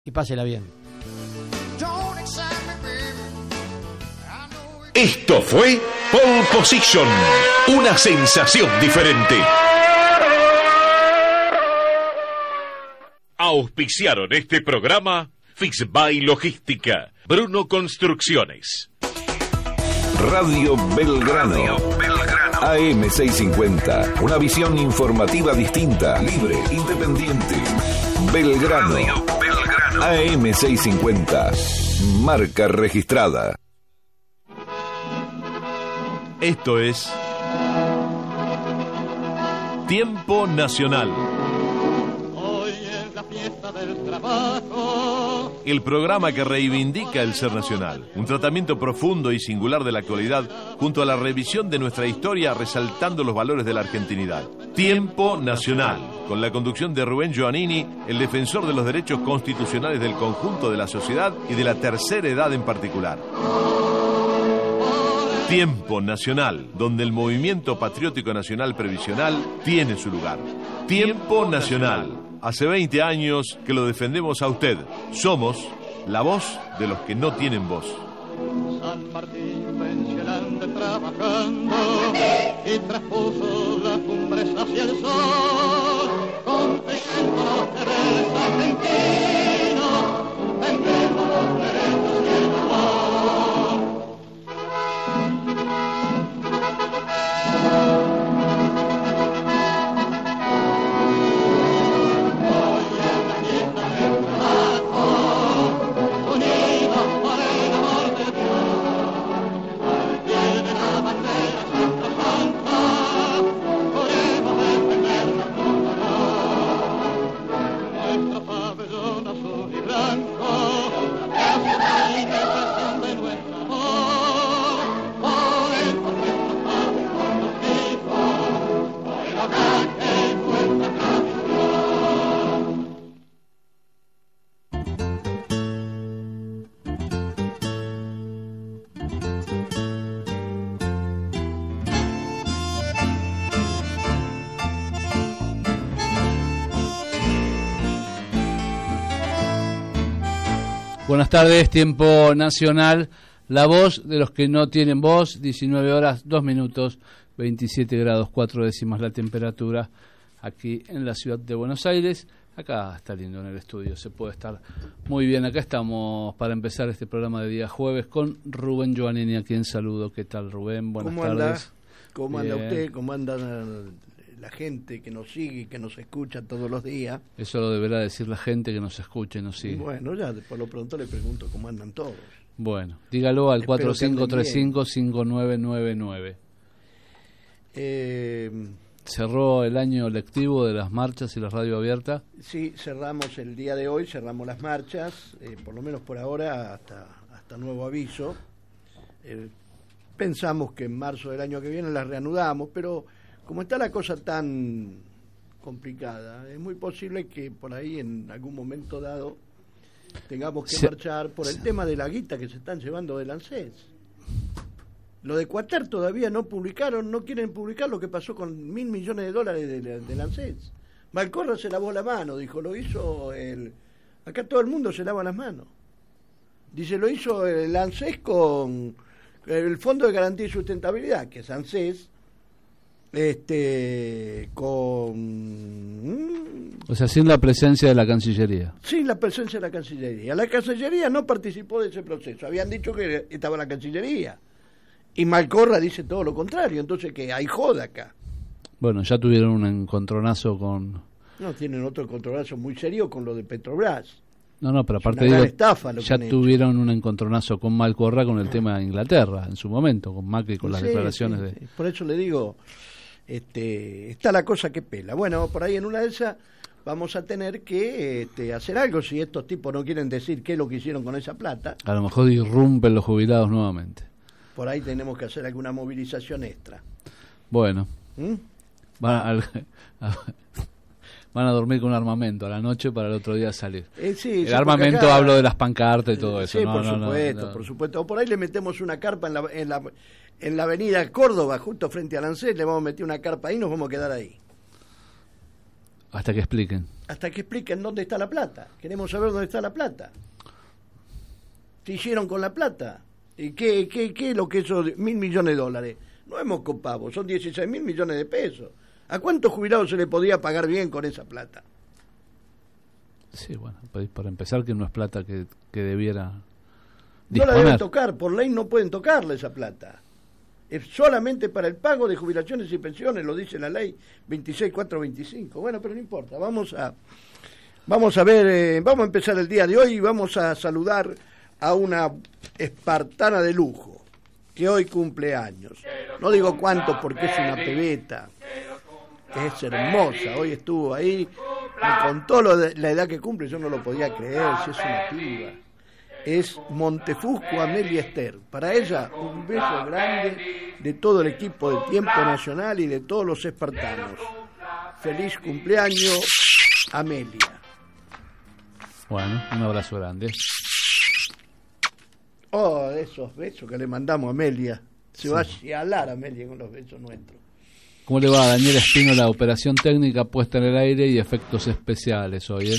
Y pásela bien. Esto fue Pole Position, una sensación diferente. Auspiciaron este programa Fixby Logística, Bruno Construcciones. Radio Belgrano. AM650, una visión informativa distinta, libre, independiente. Belgrano. AM650, marca registrada. Esto es Tiempo Nacional. Hoy es la fiesta del trabajo. El programa que reivindica el ser nacional. Un tratamiento profundo y singular de la actualidad, junto a la revisión de nuestra historia, resaltando los valores de la argentinidad. Tiempo Nacional, con la conducción de Rubén Giovannini, el defensor de los derechos constitucionales del conjunto de la sociedad y de la tercera edad en particular. Tiempo Nacional, donde el movimiento patriótico nacional previsional tiene su lugar. Tiempo Nacional. Hace 20 años que lo defendemos a usted. Somos la voz de los que no tienen voz. San Martín pensionante trabajando y traspuso las cumbres hacia el sol, confesando los deberes argentinos, vendemos los derechos y el amor. Buenas tardes, Tiempo Nacional, la voz de los que no tienen voz, 19 horas, 2 minutos, 27 grados, 4 décimas la temperatura aquí en la ciudad de Buenos Aires. Acá está lindo en el estudio, se puede estar muy bien. Acá estamos para empezar este programa de día jueves con Rubén Giovannini, a quien saludo. ¿Qué tal, Rubén? Buenas tardes. ¿Cómo anda usted? ¿Cómo anda la gente que nos sigue, que nos escucha todos los días? Eso lo deberá decir la gente que nos escucha y nos sigue. Bueno, ya por lo pronto le pregunto cómo andan todos. Bueno, dígalo al 4535-5999. ¿Cerró el año lectivo de las marchas y la radio abierta? Sí, cerramos el día de hoy, cerramos las marchas, por lo menos por ahora, hasta nuevo aviso. Pensamos que en marzo del año que viene las reanudamos, pero como está la cosa tan complicada, es muy posible que por ahí en algún momento dado tengamos que marchar por el tema de la guita que se están llevando del ANSES. Lo de Cuater todavía no publicaron, no quieren publicar lo que pasó con $1.000 millones del ANSES. Malcorra se lavó la mano, dijo, lo hizo acá todo el mundo se lava las manos. Dice, lo hizo el ANSES con el Fondo de Garantía y Sustentabilidad, que es ANSES, o sea, sin la presencia de la Cancillería. Sin la presencia de la Cancillería. La Cancillería no participó de ese proceso. Habían dicho que estaba la Cancillería. Y Malcorra dice todo lo contrario. Entonces, que hay joda acá. Bueno, ya tuvieron un encontronazo con... No, tienen otro encontronazo muy serio con lo de Petrobras. No, pero aparte digo, estafa lo ya tuvieron un encontronazo con Malcorra con el tema de Inglaterra en su momento, con Macri, con las declaraciones de... Por eso le digo, está la cosa que pela. Bueno, por ahí en una de esas vamos a tener que hacer algo si estos tipos no quieren decir qué es lo que hicieron con esa plata. A lo mejor irrumpen los jubilados nuevamente. Por ahí tenemos que hacer alguna movilización extra. Bueno. Van a dormir con armamento a la noche para el otro día salir. Sí, el armamento acá, hablo de las pancartas y todo eso. Sí, por supuesto. O por ahí le metemos una carpa en la avenida Córdoba, justo frente al ANSES, le vamos a meter una carpa ahí y nos vamos a quedar ahí. Hasta que expliquen. Hasta que expliquen dónde está la plata. Queremos saber dónde está la plata. ¿Qué hicieron con la plata? ¿Y qué es lo que eso de $1.000 millones? No hemos copado, son 16.000 millones de pesos. ¿A cuántos jubilados se le podía pagar bien con esa plata? Sí, bueno, para empezar que no es plata que debiera disponer. No la deben tocar, por ley no pueden tocarle esa plata. Es solamente para el pago de jubilaciones y pensiones, lo dice la ley 26425. Bueno, pero no importa, vamos a ver, vamos a empezar el día de hoy y vamos a saludar a una espartana de lujo, que hoy cumple años. No digo cuánto porque es una pebeta, es hermosa, hoy estuvo ahí, me contó la edad que cumple, yo no lo podía creer, si es una piba. Es Montefusco Amelia Esther. Para ella, un beso grande de todo el equipo de Tiempo Nacional y de todos los espartanos. Feliz cumpleaños, Amelia. Bueno, un abrazo grande. Oh, esos besos que le mandamos a Amelia. Se va a cialar Amelia con los besos nuestros. ¿Cómo le va a Daniel Espino la operación técnica, puesta en el aire y efectos especiales hoy?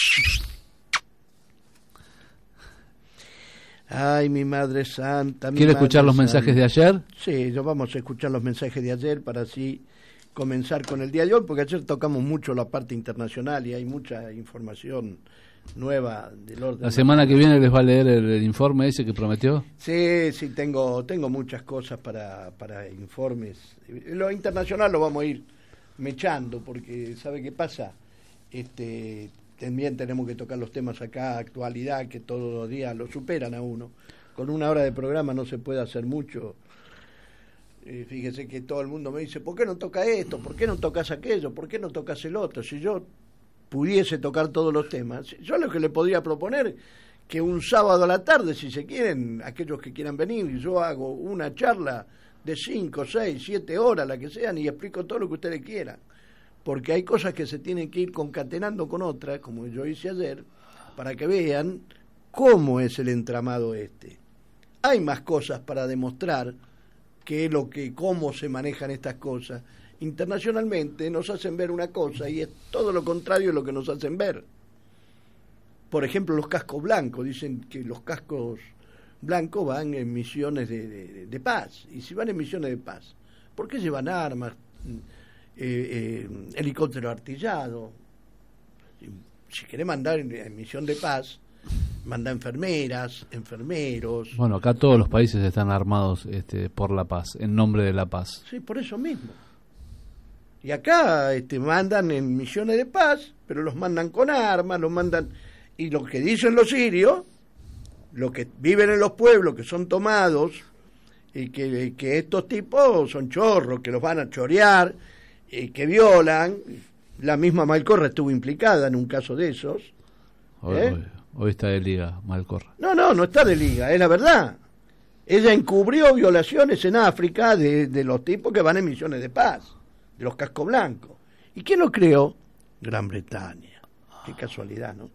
Ay, mi Madre Santa. ¿Quiere escuchar los mensajes de ayer? Sí, vamos a escuchar los mensajes de ayer para así comenzar con el día de hoy, porque ayer tocamos mucho la parte internacional y hay mucha información nueva del orden. ¿La semana que viene les va a leer el informe ese que prometió? Sí, tengo muchas cosas para informes. Lo internacional lo vamos a ir mechando, porque ¿sabe qué pasa? También tenemos que tocar los temas acá, actualidad, que todos los días lo superan a uno. Con una hora de programa no se puede hacer mucho. Fíjese que todo el mundo me dice, ¿por qué no toca esto? ¿Por qué no tocas aquello? ¿Por qué no tocas el otro? Si yo pudiese tocar todos los temas, yo lo que le podría proponer, que un sábado a la tarde, si se quieren, aquellos que quieran venir, yo hago una charla de 5, 6, 7 horas, la que sean, y explico todo lo que ustedes quieran. Porque hay cosas que se tienen que ir concatenando con otras, como yo hice ayer, para que vean cómo es el entramado este. Hay más cosas para demostrar cómo se manejan estas cosas. Internacionalmente nos hacen ver una cosa y es todo lo contrario de lo que nos hacen ver. Por ejemplo, los cascos blancos. Dicen que los cascos blancos van en misiones de paz. Y si van en misiones de paz, ¿por qué llevan armas? Helicóptero artillado. Si quiere mandar en misión de paz, manda enfermeras, enfermeros. Bueno, acá todos los países están armados por la paz, en nombre de la paz. Sí, por eso mismo. Y acá mandan en misiones de paz, pero los mandan con armas, los mandan. Y lo que dicen los sirios, los que viven en los pueblos que son tomados, y que estos tipos son chorros, que los van a chorear, que violan. La misma Malcorra estuvo implicada en un caso de esos. Hoy está de liga Malcorra. No está de liga, es la verdad. Ella encubrió violaciones en África de los tipos que van en misiones de paz, de los cascos blancos. ¿Y quién lo creó? Gran Bretaña. Qué casualidad, ¿no?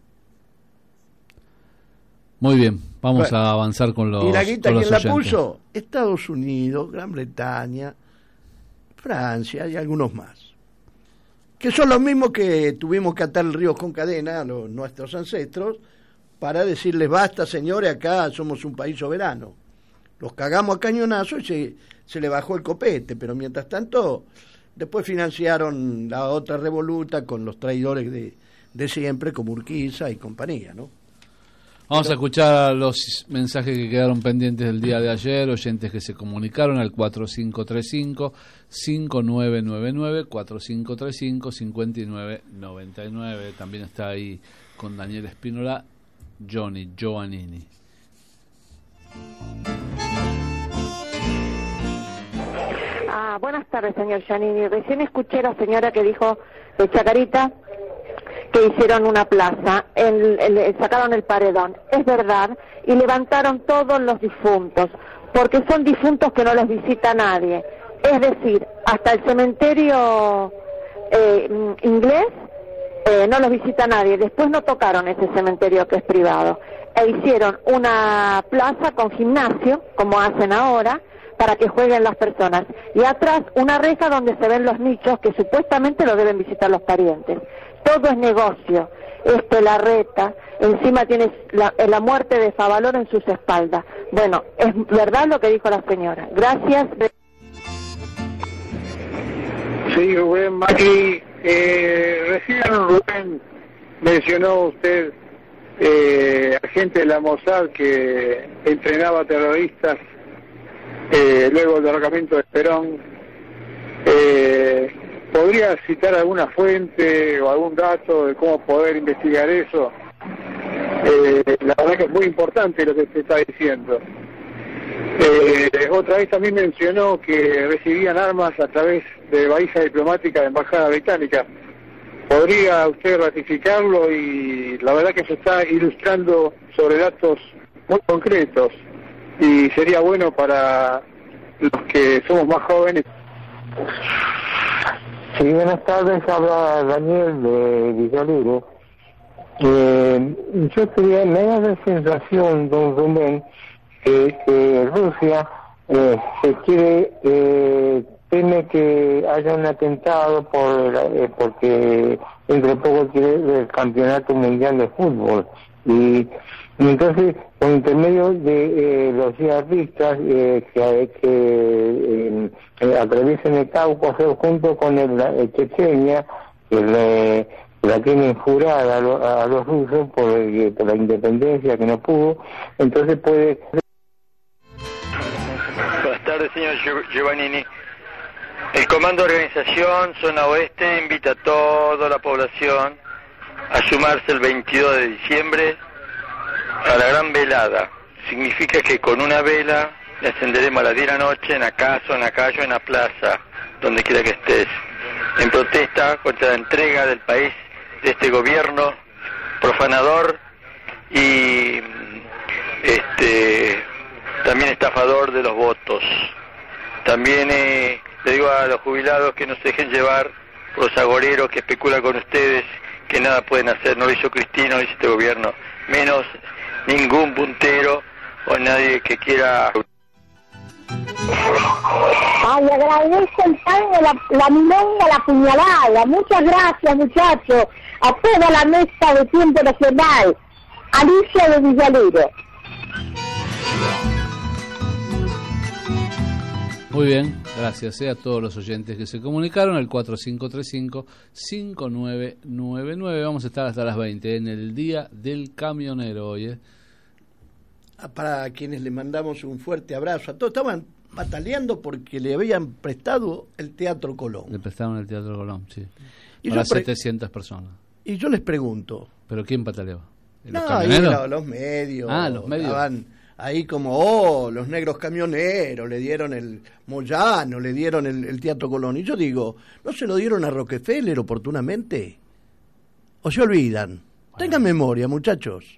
Muy bien, vamos a avanzar con los. ¿Y la guita quién la puso? Estados Unidos, Gran Bretaña, Francia y algunos más, que son los mismos que tuvimos que atar el río con cadena a nuestros ancestros para decirles, basta señores, acá somos un país soberano. Los cagamos a cañonazo y se le bajó el copete, pero mientras tanto después financiaron la otra revoluta con los traidores de siempre, como Urquiza y compañía, ¿no? Vamos a escuchar los mensajes que quedaron pendientes del día de ayer, oyentes que se comunicaron al 4535-5999, 4535-5999. También está ahí con Daniel Espínola, Johnny Giovannini. Buenas tardes, señor Giannini. Recién escuché a la señora que dijo de Chacarita que hicieron una plaza, sacaron el paredón. Es verdad, y levantaron todos los difuntos, porque son difuntos que no los visita nadie. Es decir, hasta el cementerio inglés no los visita nadie. Después no tocaron ese cementerio que es privado. E hicieron una plaza con gimnasio, como hacen ahora, para que jueguen las personas. Y atrás una reja donde se ven los nichos que supuestamente lo deben visitar los parientes. Todo es negocio. La reta, encima tienes la muerte de Favaloro en sus espaldas. Bueno, es verdad lo que dijo la señora. Gracias. Sí, Rubén Macri, recién Rubén mencionó usted agente de la Mossad que entrenaba terroristas luego del derrocamiento de Perón. ¿Podría citar alguna fuente o algún dato de cómo poder investigar eso? La verdad que es muy importante lo que se está diciendo. Otra vez también mencionó que recibían armas a través de valija diplomática de embajada británica. ¿Podría usted ratificarlo? Y la verdad que se está ilustrando sobre datos muy concretos y sería bueno para los que somos más jóvenes. Sí, buenas tardes, habla Daniel de Villaluro. Me da la sensación, don Rubén, que Rusia teme que haya un atentado porque entre poco quiere el campeonato mundial de fútbol. Y entonces, por intermedio de los yihadistas que atraviesan el Cáucaso junto con el Chechenia, que la tienen jurada a los rusos por la independencia que no pudo, entonces puede... Buenas tardes, señor Giovannini. El Comando de Organización Zona Oeste invita a toda la población a sumarse el 22 de diciembre a la gran velada. Significa que con una vela le encenderemos a las 10 de la noche en la casa, en la calle, en la plaza, donde quiera que estés, en protesta contra la entrega del país de este gobierno profanador y también estafador de los votos. También le digo a los jubilados que no se dejen llevar por los agoreros que especulan con ustedes, que nada pueden hacer. No lo hizo Cristina, no lo hizo este gobierno, menos ningún puntero o nadie que quiera. Ay, agradezco el pan, la milonga, la puñalada. Muchas gracias, muchachos. A toda la mesa de Tiempo Nacional. Alicia de Villaluro. Muy bien, gracias a todos los oyentes que se comunicaron al 4535-5999. Vamos a estar hasta las 20 en el Día del Camionero hoy. Para quienes le mandamos un fuerte abrazo a todos. Estaban pataleando porque le habían prestado el Teatro Colón. Le prestaron el Teatro Colón, sí. Y para 700 personas. Y yo les pregunto. ¿Pero quién pataleaba? ¿Los camioneros? Los medios. Los medios. Estaban ahí como, los negros camioneros, le dieron el Moyano, le dieron el Teatro Colón. Y yo digo, ¿no se lo dieron a Rockefeller oportunamente? ¿O se olvidan? Tengan memoria, muchachos.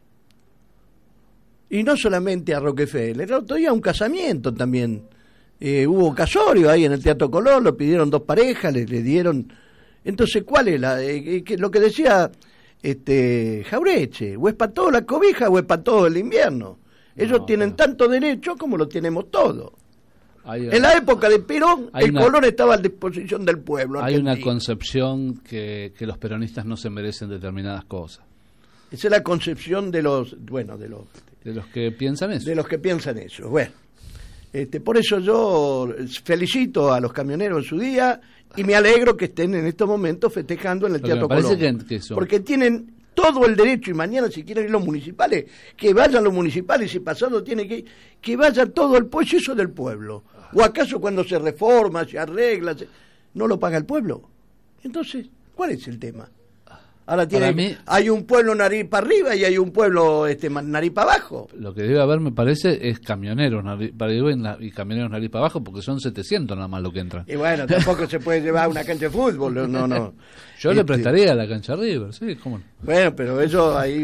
Y no solamente a Rockefeller, el otro día un casamiento también. Hubo casorio ahí en el Teatro Colón, lo pidieron dos parejas, le dieron... Entonces, ¿cuál es lo que decía Jaureche? ¿O es para todo la cobija o es para todo el invierno? Ellos tienen tanto derecho como lo tenemos todos. En la época de Perón, Colón estaba a disposición del pueblo. Hay una concepción que los peronistas no se merecen determinadas cosas. Esa es la concepción de los que piensan eso. De los que piensan eso. Bueno, por eso yo felicito a los camioneros en su día y me alegro que estén en estos momentos festejando en el Teatro Colón. Porque tienen todo el derecho, y mañana si quieren ir los municipales, que vayan los municipales, y pasado tiene que vaya todo el pueblo, eso del pueblo. ¿O acaso cuando se reforma, se arregla, no lo paga el pueblo? Entonces, ¿cuál es el tema? Ahora hay un pueblo nariz para arriba y hay un pueblo nariz para abajo. Lo que debe haber, me parece, es camioneros nariz para arriba y camioneros nariz para abajo, porque son 700 nada más lo que entran. Y bueno, tampoco se puede llevar a una cancha de fútbol, no. Yo le prestaría a la cancha River, sí, cómo no. Bueno, pero eso ahí...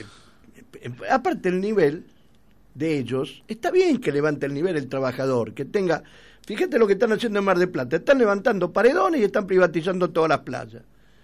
aparte el nivel de ellos, está bien que levante el nivel el trabajador, que tenga... Fíjate lo que están haciendo en Mar del Plata, están levantando paredones y están privatizando todas las playas.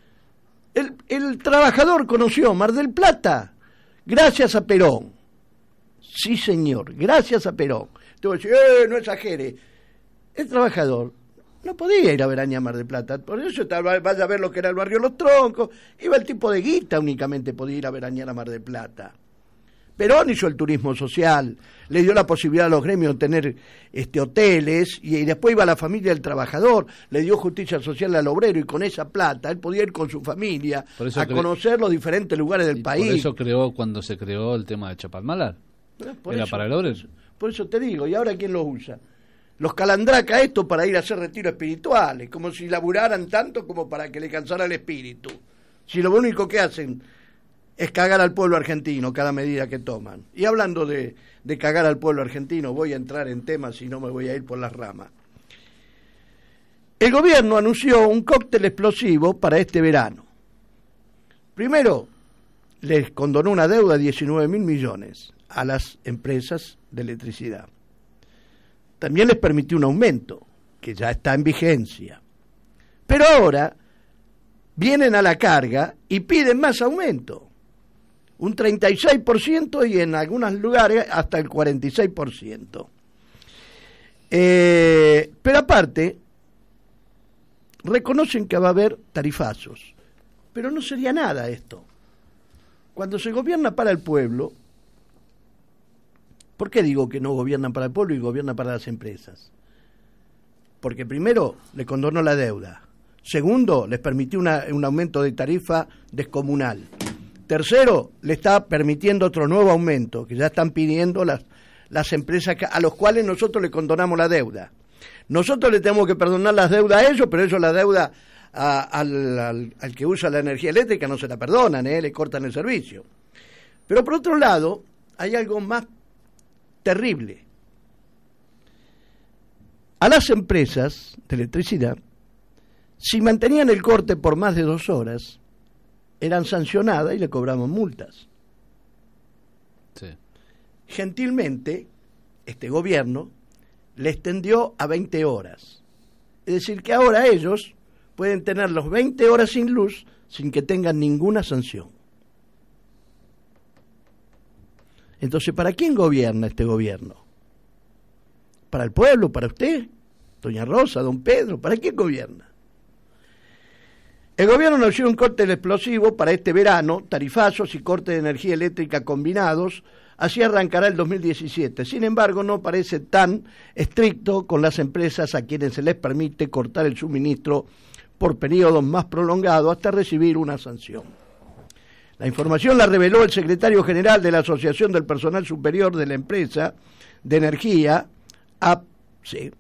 El trabajador conoció Mar del Plata gracias a Perón. Sí, señor, gracias a Perón. Te voy a decir, no exagere. el trabajador no podía ir a veranear a Mar del Plata. Por eso vaya a ver lo que era el barrio Los Troncos. Iba el tipo de guita, únicamente podía ir a veranear a Mar del Plata. Perón hizo el turismo social, le dio la posibilidad a los gremios de tener hoteles, y después iba la familia del trabajador, le dio justicia social al obrero, y con esa plata él podía ir con su familia a conocer los diferentes lugares del país. Por eso cuando se creó el tema de Chapalmalar. Era para el obrero. Por eso te digo, ¿y ahora quién lo usa? Los calandraca esto para ir a hacer retiros espirituales, como si laburaran tanto como para que le cansara el espíritu. Si lo único que hacen es cagar al pueblo argentino cada medida que toman. Y hablando de cagar al pueblo argentino, voy a entrar en temas y no me voy a ir por las ramas. El gobierno anunció un cóctel explosivo para este verano. Primero, les condonó una deuda de 19.000 millones a las empresas de electricidad. También les permitió un aumento, que ya está en vigencia. Pero ahora vienen a la carga y piden más aumento. Un 36% y en algunos lugares hasta el 46%. Pero aparte, reconocen que va a haber tarifazos. Pero no sería nada esto. Cuando se gobierna para el pueblo, ¿por qué digo que no gobiernan para el pueblo y gobiernan para las empresas? Porque primero, le condonó la deuda. Segundo, les permitió un aumento de tarifa descomunal. Tercero, le está permitiendo otro nuevo aumento, que ya están pidiendo las empresas a los cuales nosotros le condonamos la deuda. Nosotros le tenemos que perdonar las deudas a ellos, pero ellos la deuda al que usa la energía eléctrica no se la perdonan, le cortan el servicio. Pero por otro lado, hay algo más terrible. A las empresas de electricidad, si mantenían el corte por más de 2 horas, eran sancionadas y le cobraban multas. Sí. Gentilmente, este gobierno le extendió a 20 horas. Es decir, que ahora ellos pueden tener los 20 horas sin luz sin que tengan ninguna sanción. Entonces, ¿para quién gobierna este gobierno? ¿Para el pueblo? ¿Para usted? Doña Rosa, don Pedro, ¿para quién gobierna? El gobierno anunció un cóctel explosivo para este verano, tarifazos y corte de energía eléctrica combinados, así arrancará el 2017. Sin embargo, no parece tan estricto con las empresas a quienes se les permite cortar el suministro por periodos más prolongados hasta recibir una sanción. La información la reveló el secretario general de la Asociación del Personal Superior de la Empresa de Energía, APSE,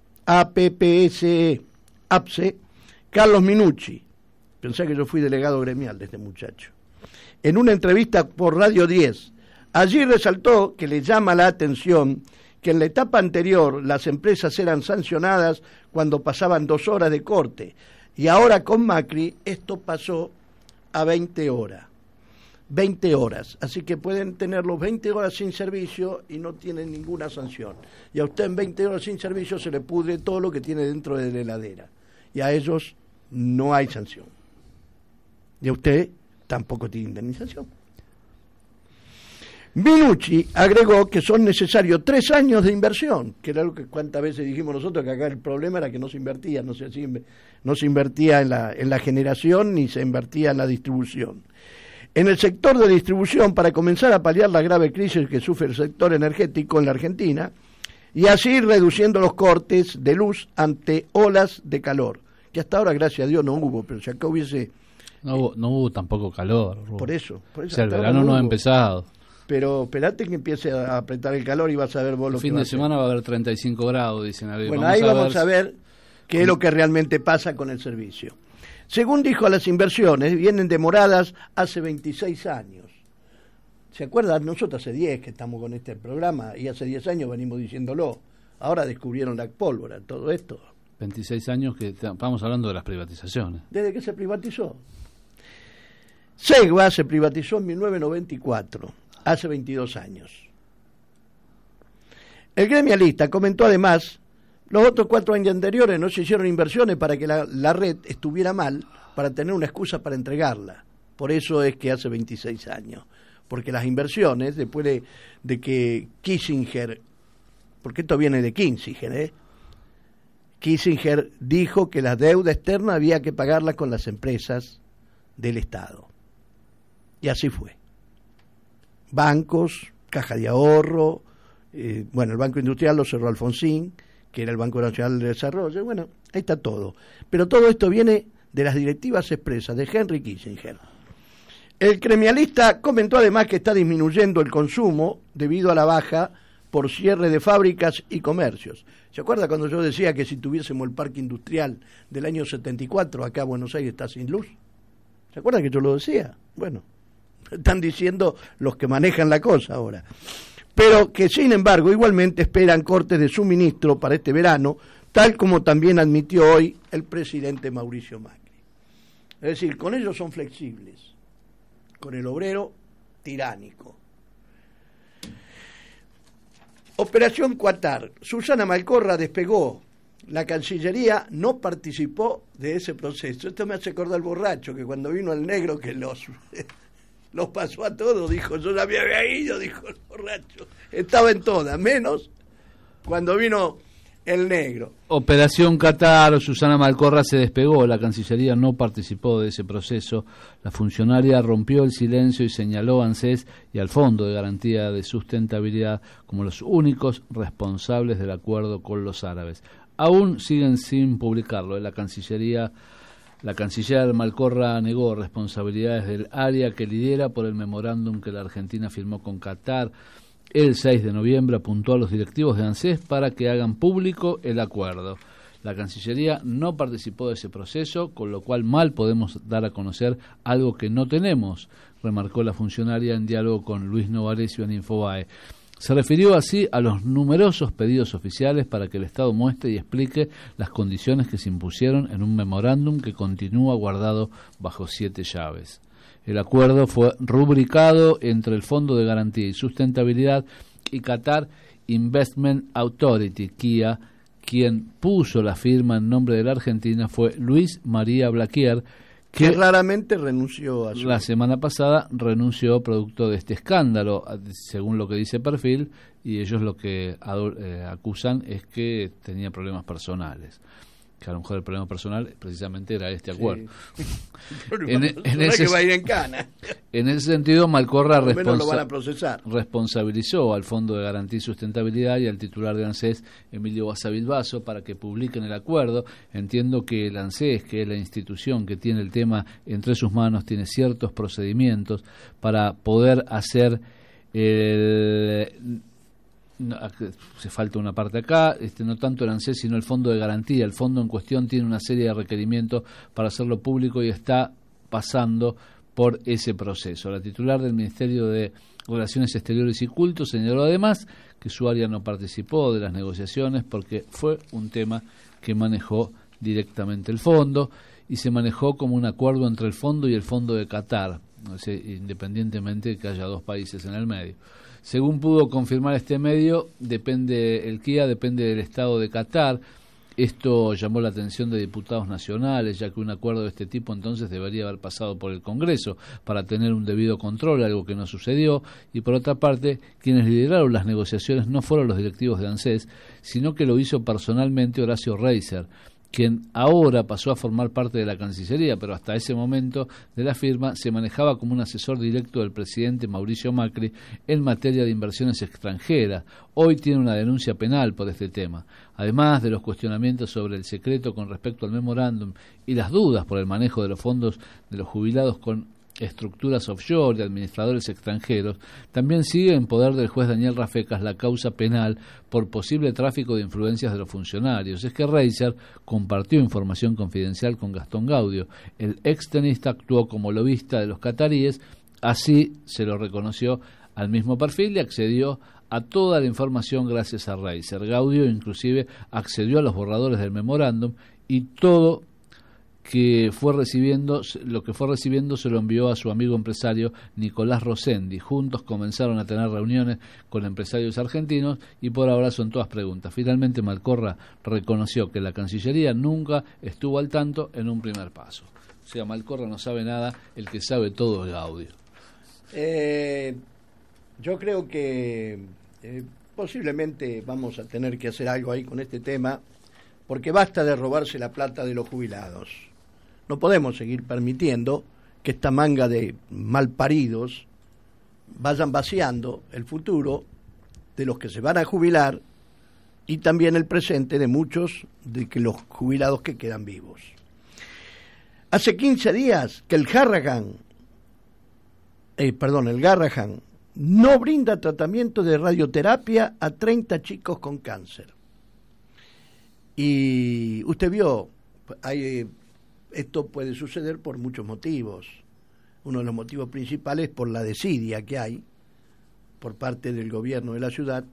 Carlos Minucci. Pensé que yo fui delegado gremial de este muchacho. En una entrevista por Radio 10, allí resaltó que le llama la atención que en la etapa anterior las empresas eran sancionadas cuando pasaban 2 horas de corte, y ahora con Macri esto pasó a 20 horas. 20 horas, así que pueden tener los 20 horas sin servicio y no tienen ninguna sanción. Y a usted en 20 horas sin servicio se le pudre todo lo que tiene dentro de la heladera. Y a ellos no hay sanción. Y a usted tampoco tiene indemnización. Minucci agregó que son necesarios 3 años de inversión, que era lo que cuántas veces dijimos nosotros, que acá el problema era que no se invertía, no se invertía en la generación ni se invertía en la distribución. En el sector de distribución, para comenzar a paliar la grave crisis que sufre el sector energético en la Argentina, y así reduciendo los cortes de luz ante olas de calor, que hasta ahora, gracias a Dios, no hubo, pero si acá hubiese... No hubo tampoco calor. Por eso. O sea, el verano no ha empezado. Pero esperate que empiece a apretar el calor y vas a ver vos lo que el fin de semana va a haber 35 grados, dicen. Bueno, ahí vamos a ver qué es lo que realmente pasa con el servicio. Según dijo, las inversiones vienen demoradas hace 26 años. ¿Se acuerdan? Nosotros hace 10 que estamos con este programa y hace 10 años venimos diciéndolo. Ahora descubrieron la pólvora, todo esto. 26 años que estamos hablando de las privatizaciones. ¿Desde que se privatizó? Segua se privatizó en 1994, hace 22 años. El gremialista comentó además, los otros 4 años anteriores no se hicieron inversiones para que la red estuviera mal, para tener una excusa para entregarla. Por eso es que hace 26 años. Porque las inversiones, después de que Kissinger, porque esto viene de Kissinger, Kissinger dijo que la deuda externa había que pagarla con las empresas del Estado. Y así fue. Bancos, Caja de Ahorro, el Banco Industrial lo cerró Alfonsín, que era el Banco Nacional de Desarrollo, bueno, ahí está todo. Pero todo esto viene de las directivas expresas de Henry Kissinger. El gremialista comentó además que está disminuyendo el consumo debido a la baja por cierre de fábricas y comercios. ¿Se acuerda cuando yo decía que si tuviésemos el parque industrial del año 74, acá Buenos Aires está sin luz? ¿Se acuerda que yo lo decía? Bueno, están diciendo los que manejan la cosa ahora. Pero que sin embargo igualmente esperan cortes de suministro para este verano, tal como también admitió hoy el presidente Mauricio Macri. Es decir, con ellos son flexibles, con el obrero tiránico. Operación Qatar. Susana Malcorra despegó. La Cancillería no participó de ese proceso. Esto me hace acordar al borracho, que cuando vino el negro que los pasó a todos, dijo, yo ya me había ido, dijo el borracho. Estaba en todas, menos cuando vino el negro. Operación Qatar, Susana Malcorra se despegó, la Cancillería no participó de ese proceso. La funcionaria rompió el silencio y señaló a ANSES y al Fondo de Garantía de Sustentabilidad como los únicos responsables del acuerdo con los árabes. Aún siguen sin publicarlo. La canciller Malcorra negó responsabilidades del área que lidera por el memorándum que la Argentina firmó con Qatar. El 6 de noviembre apuntó a los directivos de ANSES para que hagan público el acuerdo. La Cancillería no participó de ese proceso, con lo cual mal podemos dar a conocer algo que no tenemos, remarcó la funcionaria en diálogo con Luis Novarecio en Infobae. Se refirió así a los numerosos pedidos oficiales para que el Estado muestre y explique las condiciones que se impusieron en un memorándum que continúa guardado bajo 7 llaves. El acuerdo fue rubricado entre el Fondo de Garantía y Sustentabilidad y Qatar Investment Authority, KIA. Quien puso la firma en nombre de la Argentina fue Luis María Blaquier, que raramente renunció a su... La semana pasada renunció producto de este escándalo, según lo que dice Perfil, y ellos lo que acusan es que tenía problemas personales. Que a lo mejor el problema personal precisamente era este acuerdo. Sí. en ese, que va a ir en cana. En ese sentido, Malcorra lo van a procesar. Responsabilizó al Fondo de Garantía y Sustentabilidad y al titular de ANSES, Emilio Basavilbaso, para que publiquen el acuerdo. Entiendo que el ANSES, que es la institución que tiene el tema entre sus manos, tiene ciertos procedimientos para poder hacer se falta una parte acá, no tanto el ANSES sino el Fondo de Garantía. El fondo en cuestión tiene una serie de requerimientos para hacerlo público y está pasando por ese proceso. La titular del Ministerio de Relaciones Exteriores y Cultos señaló además que su área no participó de las negociaciones porque fue un tema que manejó directamente el fondo y se manejó como un acuerdo entre el fondo y el Fondo de Qatar, independientemente de que haya dos países en el medio. Según pudo confirmar este medio, el KIA depende del Estado de Qatar. Esto llamó la atención de diputados nacionales, ya que un acuerdo de este tipo entonces debería haber pasado por el Congreso para tener un debido control, algo que no sucedió. Y por otra parte, quienes lideraron las negociaciones no fueron los directivos de ANSES, sino que lo hizo personalmente Horacio Reiser, quien ahora pasó a formar parte de la Cancillería, pero hasta ese momento de la firma se manejaba como un asesor directo del presidente Mauricio Macri en materia de inversiones extranjeras. Hoy tiene una denuncia penal por este tema. Además de los cuestionamientos sobre el secreto con respecto al memorándum y las dudas por el manejo de los fondos de los jubilados con estructuras offshore de administradores extranjeros, también sigue en poder del juez Daniel Rafecas la causa penal por posible tráfico de influencias de los funcionarios. Es que Reiser compartió información confidencial con Gastón Gaudio. El extenista actuó como lobista de los cataríes, así se lo reconoció al mismo Perfil y accedió a toda la información gracias a Reiser. Gaudio inclusive accedió a los borradores del memorándum y todo lo que fue recibiendo se lo envió a su amigo empresario Nicolás Rosendi. Juntos comenzaron a tener reuniones con empresarios argentinos y por ahora son todas preguntas. Finalmente Malcorra reconoció que la Cancillería nunca estuvo al tanto en un primer paso. O sea, Malcorra no sabe nada, el que sabe todo es Gaudio. Yo creo que posiblemente vamos a tener que hacer algo ahí con este tema, porque basta de robarse la plata de los jubilados. No podemos seguir permitiendo que esta manga de malparidos vayan vaciando el futuro de los que se van a jubilar y también el presente de muchos de que los jubilados que quedan vivos. Hace 15 días que el Garrahan no brinda tratamiento de radioterapia a 30 chicos con cáncer. Y usted vio, esto puede suceder por muchos motivos. Uno de los motivos principales es por la desidia que hay por parte del gobierno de la ciudad,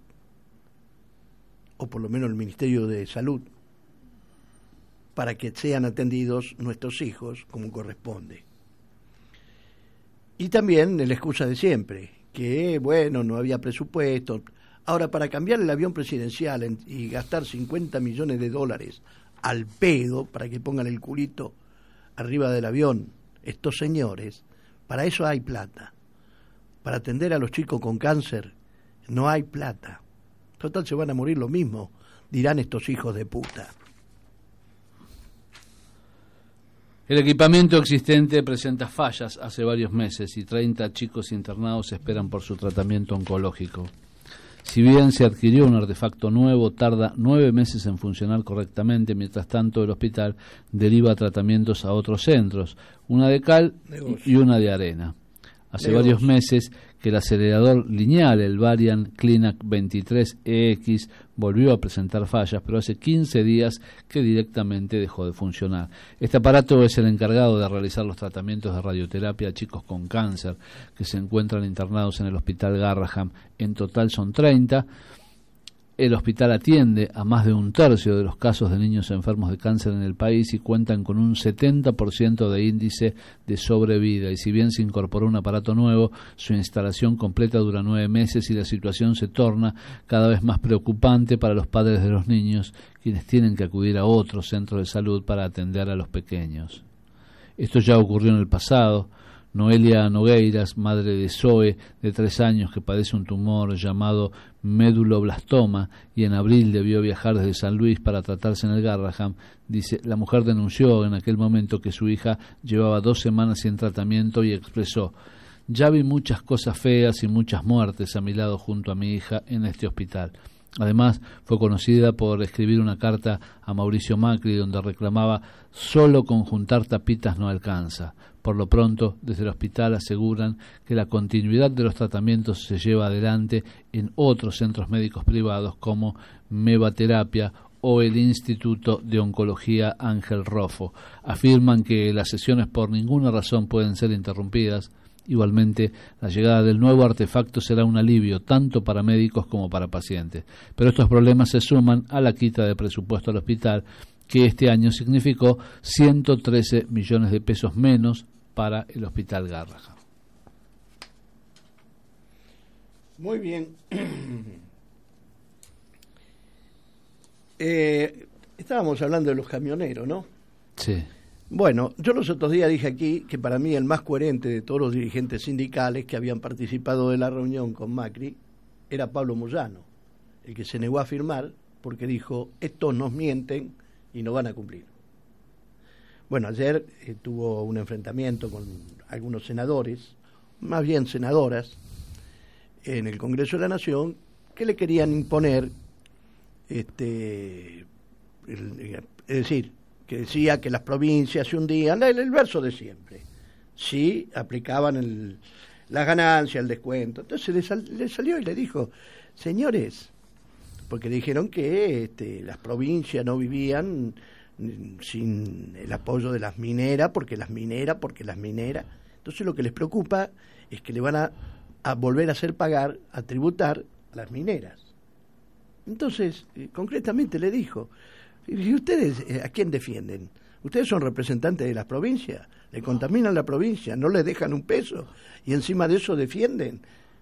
o por lo menos el Ministerio de Salud, para que sean atendidos nuestros hijos como corresponde. Y también la excusa de siempre, que bueno, no había presupuesto. Ahora, para cambiar el avión presidencial y gastar $50 millones al pedo para que pongan el culito arriba del avión, estos señores, para eso hay plata. Para atender a los chicos con cáncer no hay plata. Total, se van a morir lo mismo, dirán estos hijos de puta. El equipamiento existente presenta fallas hace varios meses y 30 chicos internados esperan por su tratamiento oncológico. Si bien se adquirió un artefacto nuevo, tarda 9 meses en funcionar correctamente. Mientras tanto, el hospital deriva tratamientos a otros centros, una de cal y una de arena. Hace varios meses que el acelerador lineal, el Varian Clinac 23EX, volvió a presentar fallas, pero hace 15 días que directamente dejó de funcionar. Este aparato es el encargado de realizar los tratamientos de radioterapia a chicos con cáncer que se encuentran internados en el Hospital Garrahan. En total son 30. El hospital atiende a más de 1/3 de los casos de niños enfermos de cáncer en el país y cuentan con un 70% de índice de sobrevida. Y si bien se incorporó un aparato nuevo, su instalación completa dura 9 meses y la situación se torna cada vez más preocupante para los padres de los niños, quienes tienen que acudir a otros centros de salud para atender a los pequeños. Esto ya ocurrió en el pasado. Noelia Nogueiras, madre de Zoe, de 3 años, que padece un tumor llamado meduloblastoma y en abril debió viajar desde San Luis para tratarse en el Garrahan, dice, la mujer denunció en aquel momento que su hija llevaba 2 semanas sin tratamiento y expresó: ya vi muchas cosas feas y muchas muertes a mi lado junto a mi hija en este hospital. Además, fue conocida por escribir una carta a Mauricio Macri donde reclamaba: solo con juntar tapitas no alcanza. Por lo pronto, desde el hospital aseguran que la continuidad de los tratamientos se lleva adelante en otros centros médicos privados como Mevaterapia o el Instituto de Oncología Ángel Rofo. Afirman que las sesiones por ninguna razón pueden ser interrumpidas. Igualmente, la llegada del nuevo artefacto será un alivio tanto para médicos como para pacientes. Pero estos problemas se suman a la quita de presupuesto al hospital, que este año significó 113 millones de pesos menos para el Hospital Garrahan. Muy bien. Estábamos hablando de los camioneros, ¿no? Sí. Bueno, yo los otros días dije aquí que para mí el más coherente de todos los dirigentes sindicales que habían participado de la reunión con Macri era Pablo Moyano, el que se negó a firmar porque dijo: estos nos mienten y no van a cumplir. Bueno, ayer tuvo un enfrentamiento con algunos senadores, más bien senadoras, en el Congreso de la Nación, que le querían imponer, es decir, que decía que las provincias se hundían, el verso de siempre, si aplicaban las ganancias, el descuento. Entonces le salió y le dijo: señores, porque dijeron que las provincias no vivían sin el apoyo de las mineras, porque las mineras. Entonces lo que les preocupa es que le van a volver a hacer pagar, a tributar a las mineras. Entonces, concretamente le dijo: ¿y ustedes a quién defienden? Ustedes son representantes de las provincias, le contaminan la provincia, no les dejan un peso y encima de eso defienden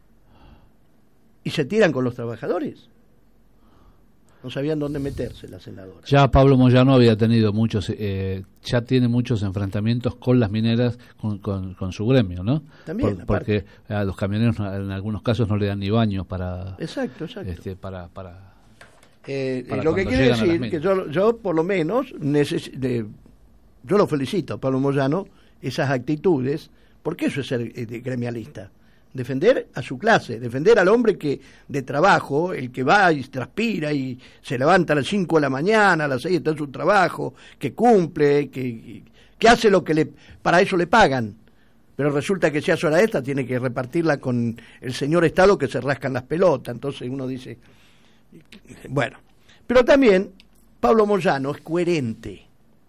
y se tiran con los trabajadores. No sabían dónde meterse la senadora. Ya Pablo Moyano había tenido ya tiene muchos enfrentamientos con las mineras, con su gremio, ¿no? También, porque a los camioneros en algunos casos no le dan ni baños para... Exacto. Lo que quiere decir que yo por lo menos yo lo felicito a Pablo Moyano, esas actitudes, porque eso es ser gremialista. Defender a su clase, defender al hombre que de trabajo, el que va y transpira y se levanta a las 5 de la mañana, a las 6 está en su trabajo, que cumple, que hace lo que para eso le pagan. Pero resulta que si hace hora esta tiene que repartirla con el señor Estado que se rascan las pelotas. Entonces uno dice, bueno. Pero también Pablo Moyano es coherente,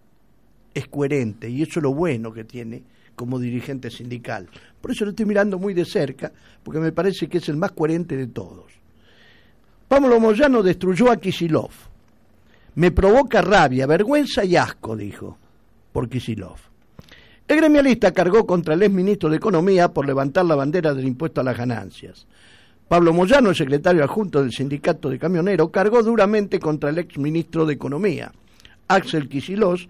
y eso es lo bueno que tiene como dirigente sindical. Por eso lo estoy mirando muy de cerca, porque me parece que es el más coherente de todos. Pablo Moyano destruyó a Kicillof. Me provoca rabia, vergüenza y asco, dijo, por Kicillof. El gremialista cargó contra el exministro de Economía por levantar la bandera del impuesto a las ganancias. Pablo Moyano, el secretario adjunto del sindicato de camioneros, cargó duramente contra el exministro de Economía, Axel Kicillof,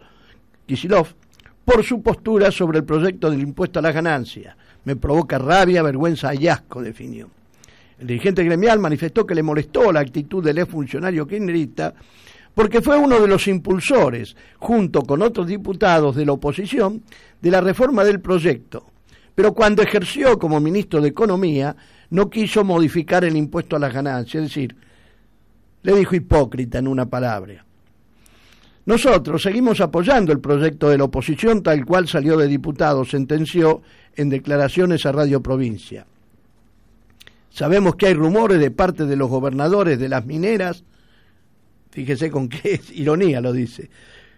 por su postura sobre el proyecto del impuesto a las ganancias. Me provoca rabia, vergüenza y asco, definió. El dirigente gremial manifestó que le molestó la actitud del exfuncionario kirchnerista porque fue uno de los impulsores, junto con otros diputados de la oposición, de la reforma del proyecto. Pero cuando ejerció como ministro de Economía, no quiso modificar el impuesto a las ganancias, es decir, le dijo hipócrita en una palabra. Nosotros seguimos apoyando el proyecto de la oposición tal cual salió de diputado, sentenció en declaraciones a Radio Provincia. Sabemos que hay rumores de parte de los gobernadores de las mineras, fíjese con qué ironía lo dice,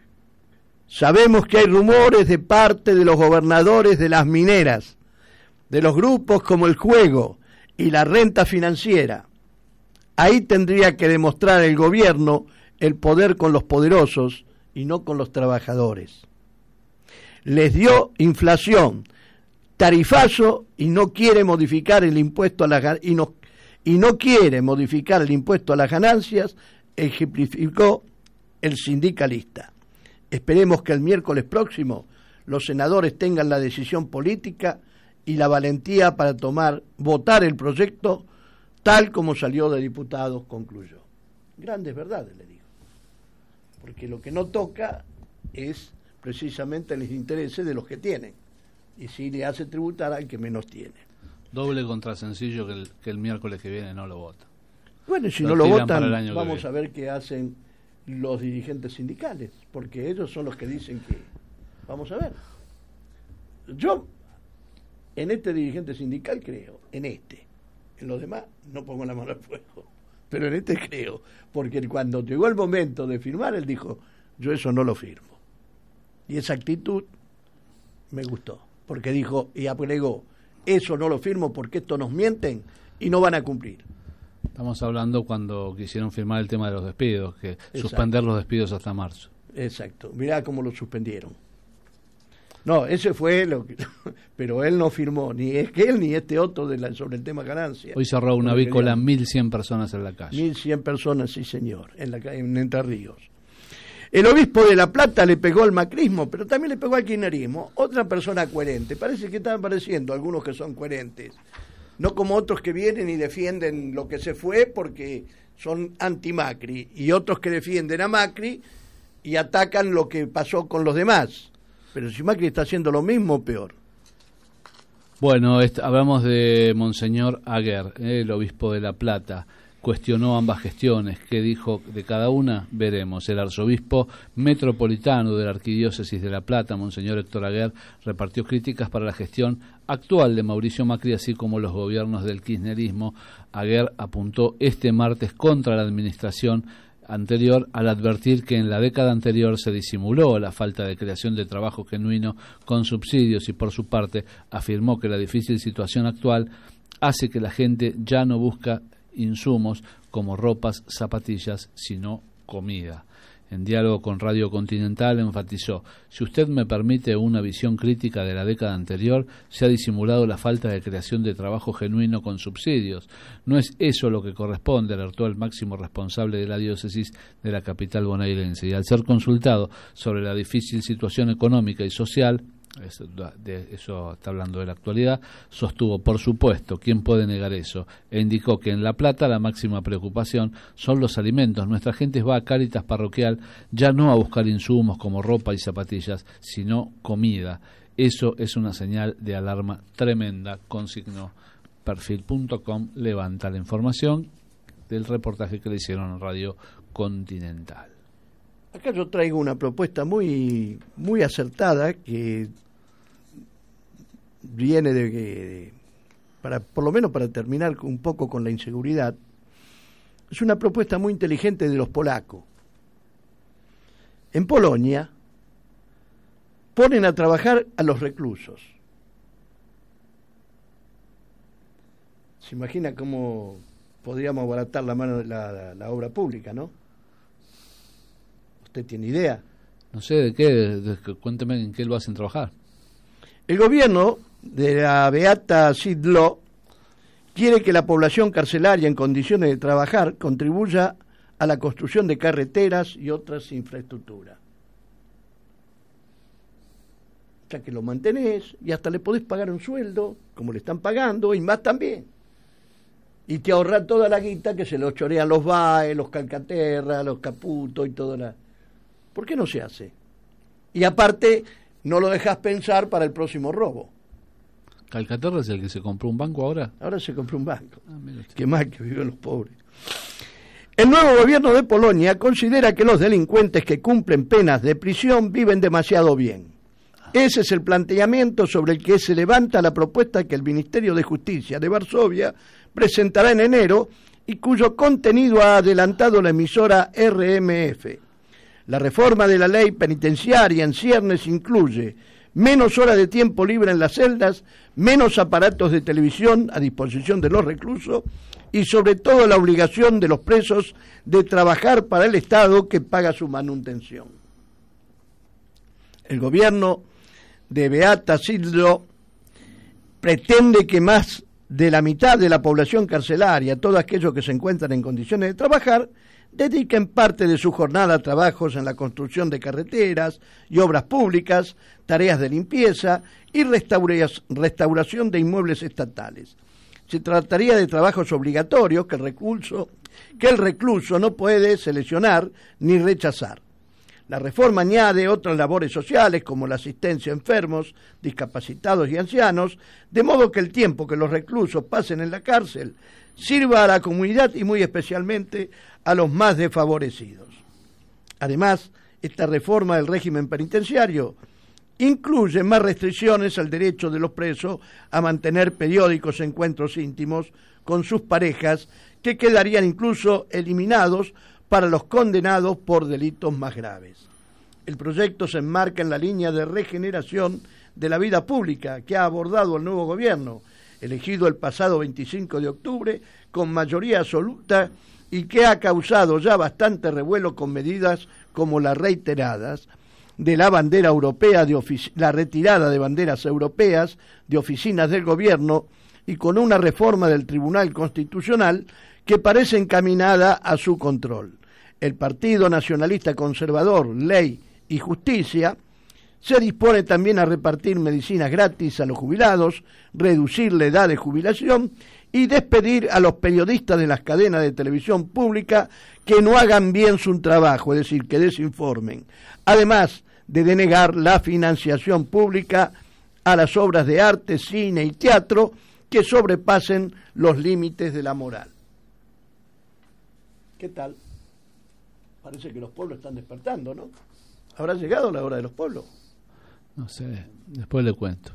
sabemos que hay rumores de parte de los gobernadores de las mineras, de los grupos como el juego y la renta financiera. Ahí tendría que demostrar el gobierno el poder con los poderosos y no con los trabajadores. Les dio inflación, tarifazo y no quiere modificar el impuesto a las y no quiere modificar el impuesto a las ganancias, ejemplificó el sindicalista. Esperemos que el miércoles próximo los senadores tengan la decisión política y la valentía para votar el proyecto tal como salió de diputados, concluyó. Grandes verdades, le digo. Porque lo que no toca es precisamente los intereses de los que tienen. Y sí le hace tributar al que menos tiene. Doble contrasencillo que el miércoles que viene no lo vota. Bueno, y si no lo votan, vamos a ver qué hacen los dirigentes sindicales, porque ellos son los que dicen que... Vamos a ver. Yo, en este dirigente sindical creo, en los demás no pongo la mano al fuego, pero en creo, porque cuando llegó el momento de firmar, él dijo, yo eso no lo firmo. Y esa actitud me gustó, porque dijo, y agregó, eso no lo firmo porque estos nos mienten y no van a cumplir. Estamos hablando cuando quisieron firmar el tema de los despidos, que suspender los despidos hasta marzo. Exacto, mirá cómo lo suspendieron. No, ese fue lo que... Pero él no firmó, ni es que él ni este otro sobre el tema ganancias. Hoy cerró una avícola, 1.100 personas en la calle. 1.100 personas, sí señor, en Entre Ríos. El obispo de La Plata le pegó al macrismo, pero también le pegó al kirchnerismo. Otra persona coherente. Parece que están apareciendo algunos que son coherentes. No como otros que vienen y defienden lo que se fue porque son anti-Macri. Y otros que defienden a Macri y atacan lo que pasó con los demás. Pero si Macri está haciendo lo mismo, peor. Bueno, hablamos de Monseñor Aguer, el obispo de La Plata. Cuestionó ambas gestiones. ¿Qué dijo de cada una? Veremos. El arzobispo metropolitano de la Arquidiócesis de La Plata, Monseñor Héctor Aguer, repartió críticas para la gestión actual de Mauricio Macri, así como los gobiernos del kirchnerismo. Aguer apuntó este martes contra la administración anterior al advertir que en la década anterior se disimuló la falta de creación de trabajo genuino con subsidios y por su parte afirmó que la difícil situación actual hace que la gente ya no busca insumos como ropas, zapatillas, sino comida. En diálogo con Radio Continental enfatizó, si usted me permite una visión crítica de la década anterior, se ha disimulado la falta de creación de trabajo genuino con subsidios. No es eso lo que corresponde, alertó el máximo responsable de la diócesis de la capital bonaerense. Y al ser consultado sobre la difícil situación económica y social, Eso está hablando de la actualidad. Sostuvo, por supuesto, ¿quién puede negar eso? E indicó que en La Plata la máxima preocupación son los alimentos. Nuestra gente va a Cáritas Parroquial ya no a buscar insumos como ropa y zapatillas, sino comida. Eso es una señal de alarma tremenda, consignó. Perfil.com levanta la información del reportaje que le hicieron en Radio Continental. Acá yo traigo una propuesta muy acertada que viene por lo menos para terminar un poco con la inseguridad. Es una propuesta muy inteligente de los polacos. En Polonia ponen a trabajar a los reclusos. Se imagina cómo podríamos abaratar la mano de la obra pública, ¿no? ¿Usted tiene idea? No sé de qué, cuénteme en qué lo hacen trabajar. El gobierno de la Beata Szydło quiere que la población carcelaria en condiciones de trabajar contribuya a la construcción de carreteras y otras infraestructuras. O sea que lo mantenés y hasta le podés pagar un sueldo, como le están pagando, y más también. Y te ahorrás toda la guita que se lo chorean los BAE, los Calcaterra, los Caputo y toda la... ¿Por qué no se hace? Y aparte, no lo dejas pensar para el próximo robo. ¿Calcaterra es el que se compró un banco ahora? Ahora se compró un banco. Qué mal que viven los pobres. El nuevo gobierno de Polonia considera que los delincuentes que cumplen penas de prisión viven demasiado bien. Ese es el planteamiento sobre el que se levanta la propuesta que el Ministerio de Justicia de Varsovia presentará en enero y cuyo contenido ha adelantado la emisora RMF. La reforma de la ley penitenciaria en ciernes incluye menos horas de tiempo libre en las celdas, menos aparatos de televisión a disposición de los reclusos y sobre todo la obligación de los presos de trabajar para el Estado que paga su manutención. El gobierno de Beata Szydło pretende que más de la mitad de la población carcelaria, todos aquellos que se encuentran en condiciones de trabajar, dediquen parte de su jornada a trabajos en la construcción de carreteras y obras públicas, tareas de limpieza y restauración de inmuebles estatales. Se trataría de trabajos obligatorios que el recluso no puede seleccionar ni rechazar. La reforma añade otras labores sociales como la asistencia a enfermos, discapacitados y ancianos, de modo que el tiempo que los reclusos pasen en la cárcel sirva a la comunidad y muy especialmente a los más desfavorecidos. Además, esta reforma del régimen penitenciario incluye más restricciones al derecho de los presos a mantener periódicos encuentros íntimos con sus parejas, que quedarían incluso eliminados para los condenados por delitos más graves. El proyecto se enmarca en la línea de regeneración de la vida pública que ha abordado el nuevo gobierno, elegido el pasado 25 de octubre con mayoría absoluta y que ha causado ya bastante revuelo con medidas como las reiteradas de la bandera europea la retirada de banderas europeas de oficinas del gobierno y con una reforma del Tribunal Constitucional que parece encaminada a su control. El Partido Nacionalista Conservador, Ley y Justicia se dispone también a repartir medicinas gratis a los jubilados, reducir la edad de jubilación y despedir a los periodistas de las cadenas de televisión pública que no hagan bien su trabajo, es decir, que desinformen. Además de denegar la financiación pública a las obras de arte, cine y teatro que sobrepasen los límites de la moral. ¿Qué tal? Parece que los pueblos están despertando, ¿no? ¿Habrá llegado la hora de los pueblos? No sé, después le cuento.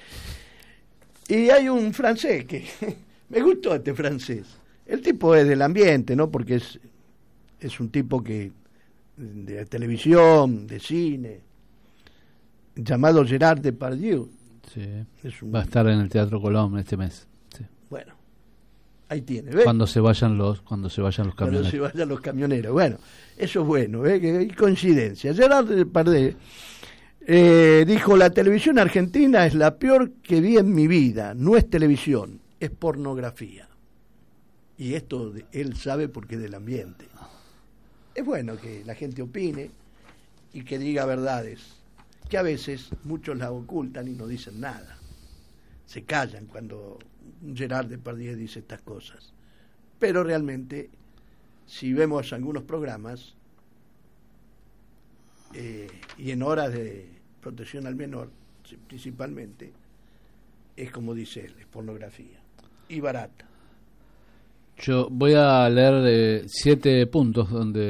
Y hay un francés que me gustó este francés. El tipo es del ambiente, ¿no? Porque es un tipo que de televisión, de cine, llamado Gerard Depardieu. Sí. Va a estar en el Teatro Colón este mes. Sí. Bueno, ahí tiene, ¿ves? Cuando se vayan los camioneros. Cuando se vayan los camioneros. Bueno, eso es bueno, ¿ves? Que hay coincidencia. Gerard Depardieu dijo: la televisión argentina es la peor que vi en mi vida. No es televisión, es pornografía. Y esto él sabe porque es del ambiente. Es bueno que la gente opine y que diga verdades, que a veces muchos la ocultan y no dicen nada. Se callan cuando Gerard Depardieu dice estas cosas. Pero realmente, si vemos algunos programas, y en horas de protección al menor, principalmente, es como dice él, es pornografía. Y barata. Yo voy a leer 7 puntos,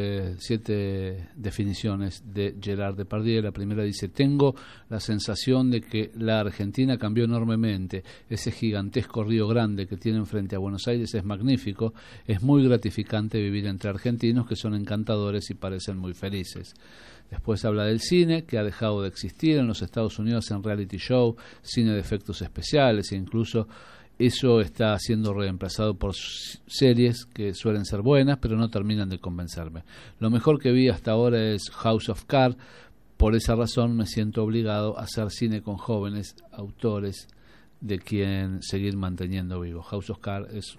7 definiciones de Gerard Depardieu. La primera dice: tengo la sensación de que la Argentina cambió enormemente. Ese gigantesco Río Grande que tienen frente a Buenos Aires es magnífico. Es muy gratificante vivir entre argentinos que son encantadores y parecen muy felices. Después habla del cine, que ha dejado de existir en los Estados Unidos en reality show, cine de efectos especiales, e incluso eso está siendo reemplazado por series que suelen ser buenas, pero no terminan de convencerme. Lo mejor que vi hasta ahora es House of Cards. Por esa razón me siento obligado a hacer cine con jóvenes autores de quien seguir manteniendo vivo. House of Cards es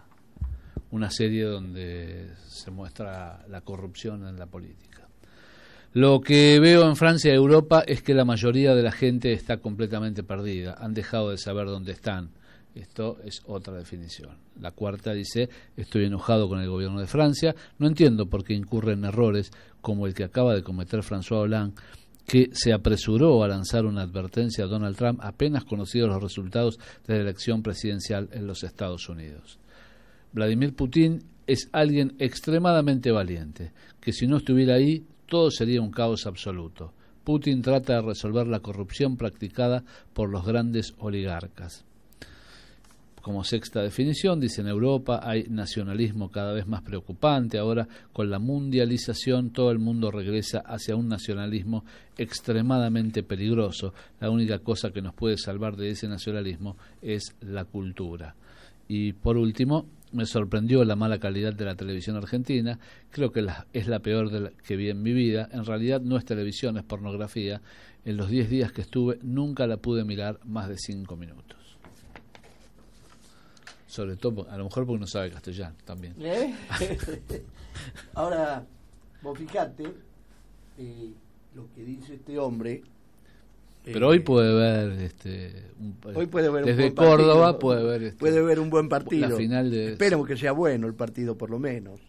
una serie donde se muestra la corrupción en la política. Lo que veo en Francia y Europa es que la mayoría de la gente está completamente perdida. Han dejado de saber dónde están. Esto es otra definición. La cuarta dice: estoy enojado con el gobierno de Francia. No entiendo por qué incurre en errores como el que acaba de cometer François Hollande, que se apresuró a lanzar una advertencia a Donald Trump apenas conocidos los resultados de la elección presidencial en los Estados Unidos. Vladimir Putin es alguien extremadamente valiente, que si no estuviera ahí, todo sería un caos absoluto. Putin trata de resolver la corrupción practicada por los grandes oligarcas. Como sexta definición, dice: en Europa hay nacionalismo cada vez más preocupante. Ahora, con la mundialización, todo el mundo regresa hacia un nacionalismo extremadamente peligroso. La única cosa que nos puede salvar de ese nacionalismo es la cultura. Y por último, me sorprendió la mala calidad de la televisión argentina. Creo que es la peor que vi en mi vida. En realidad no es televisión, es pornografía. En los 10 días que estuve nunca la pude mirar más de 5 minutos. Sobre todo, a lo mejor porque no sabe castellano también. Ahora, vos fijate lo que dice este hombre. Pero hoy puede ver hoy puede ver desde un buen Córdoba partido, puede ver un buen partido. La final de... Esperemos que sea bueno el partido, por lo menos.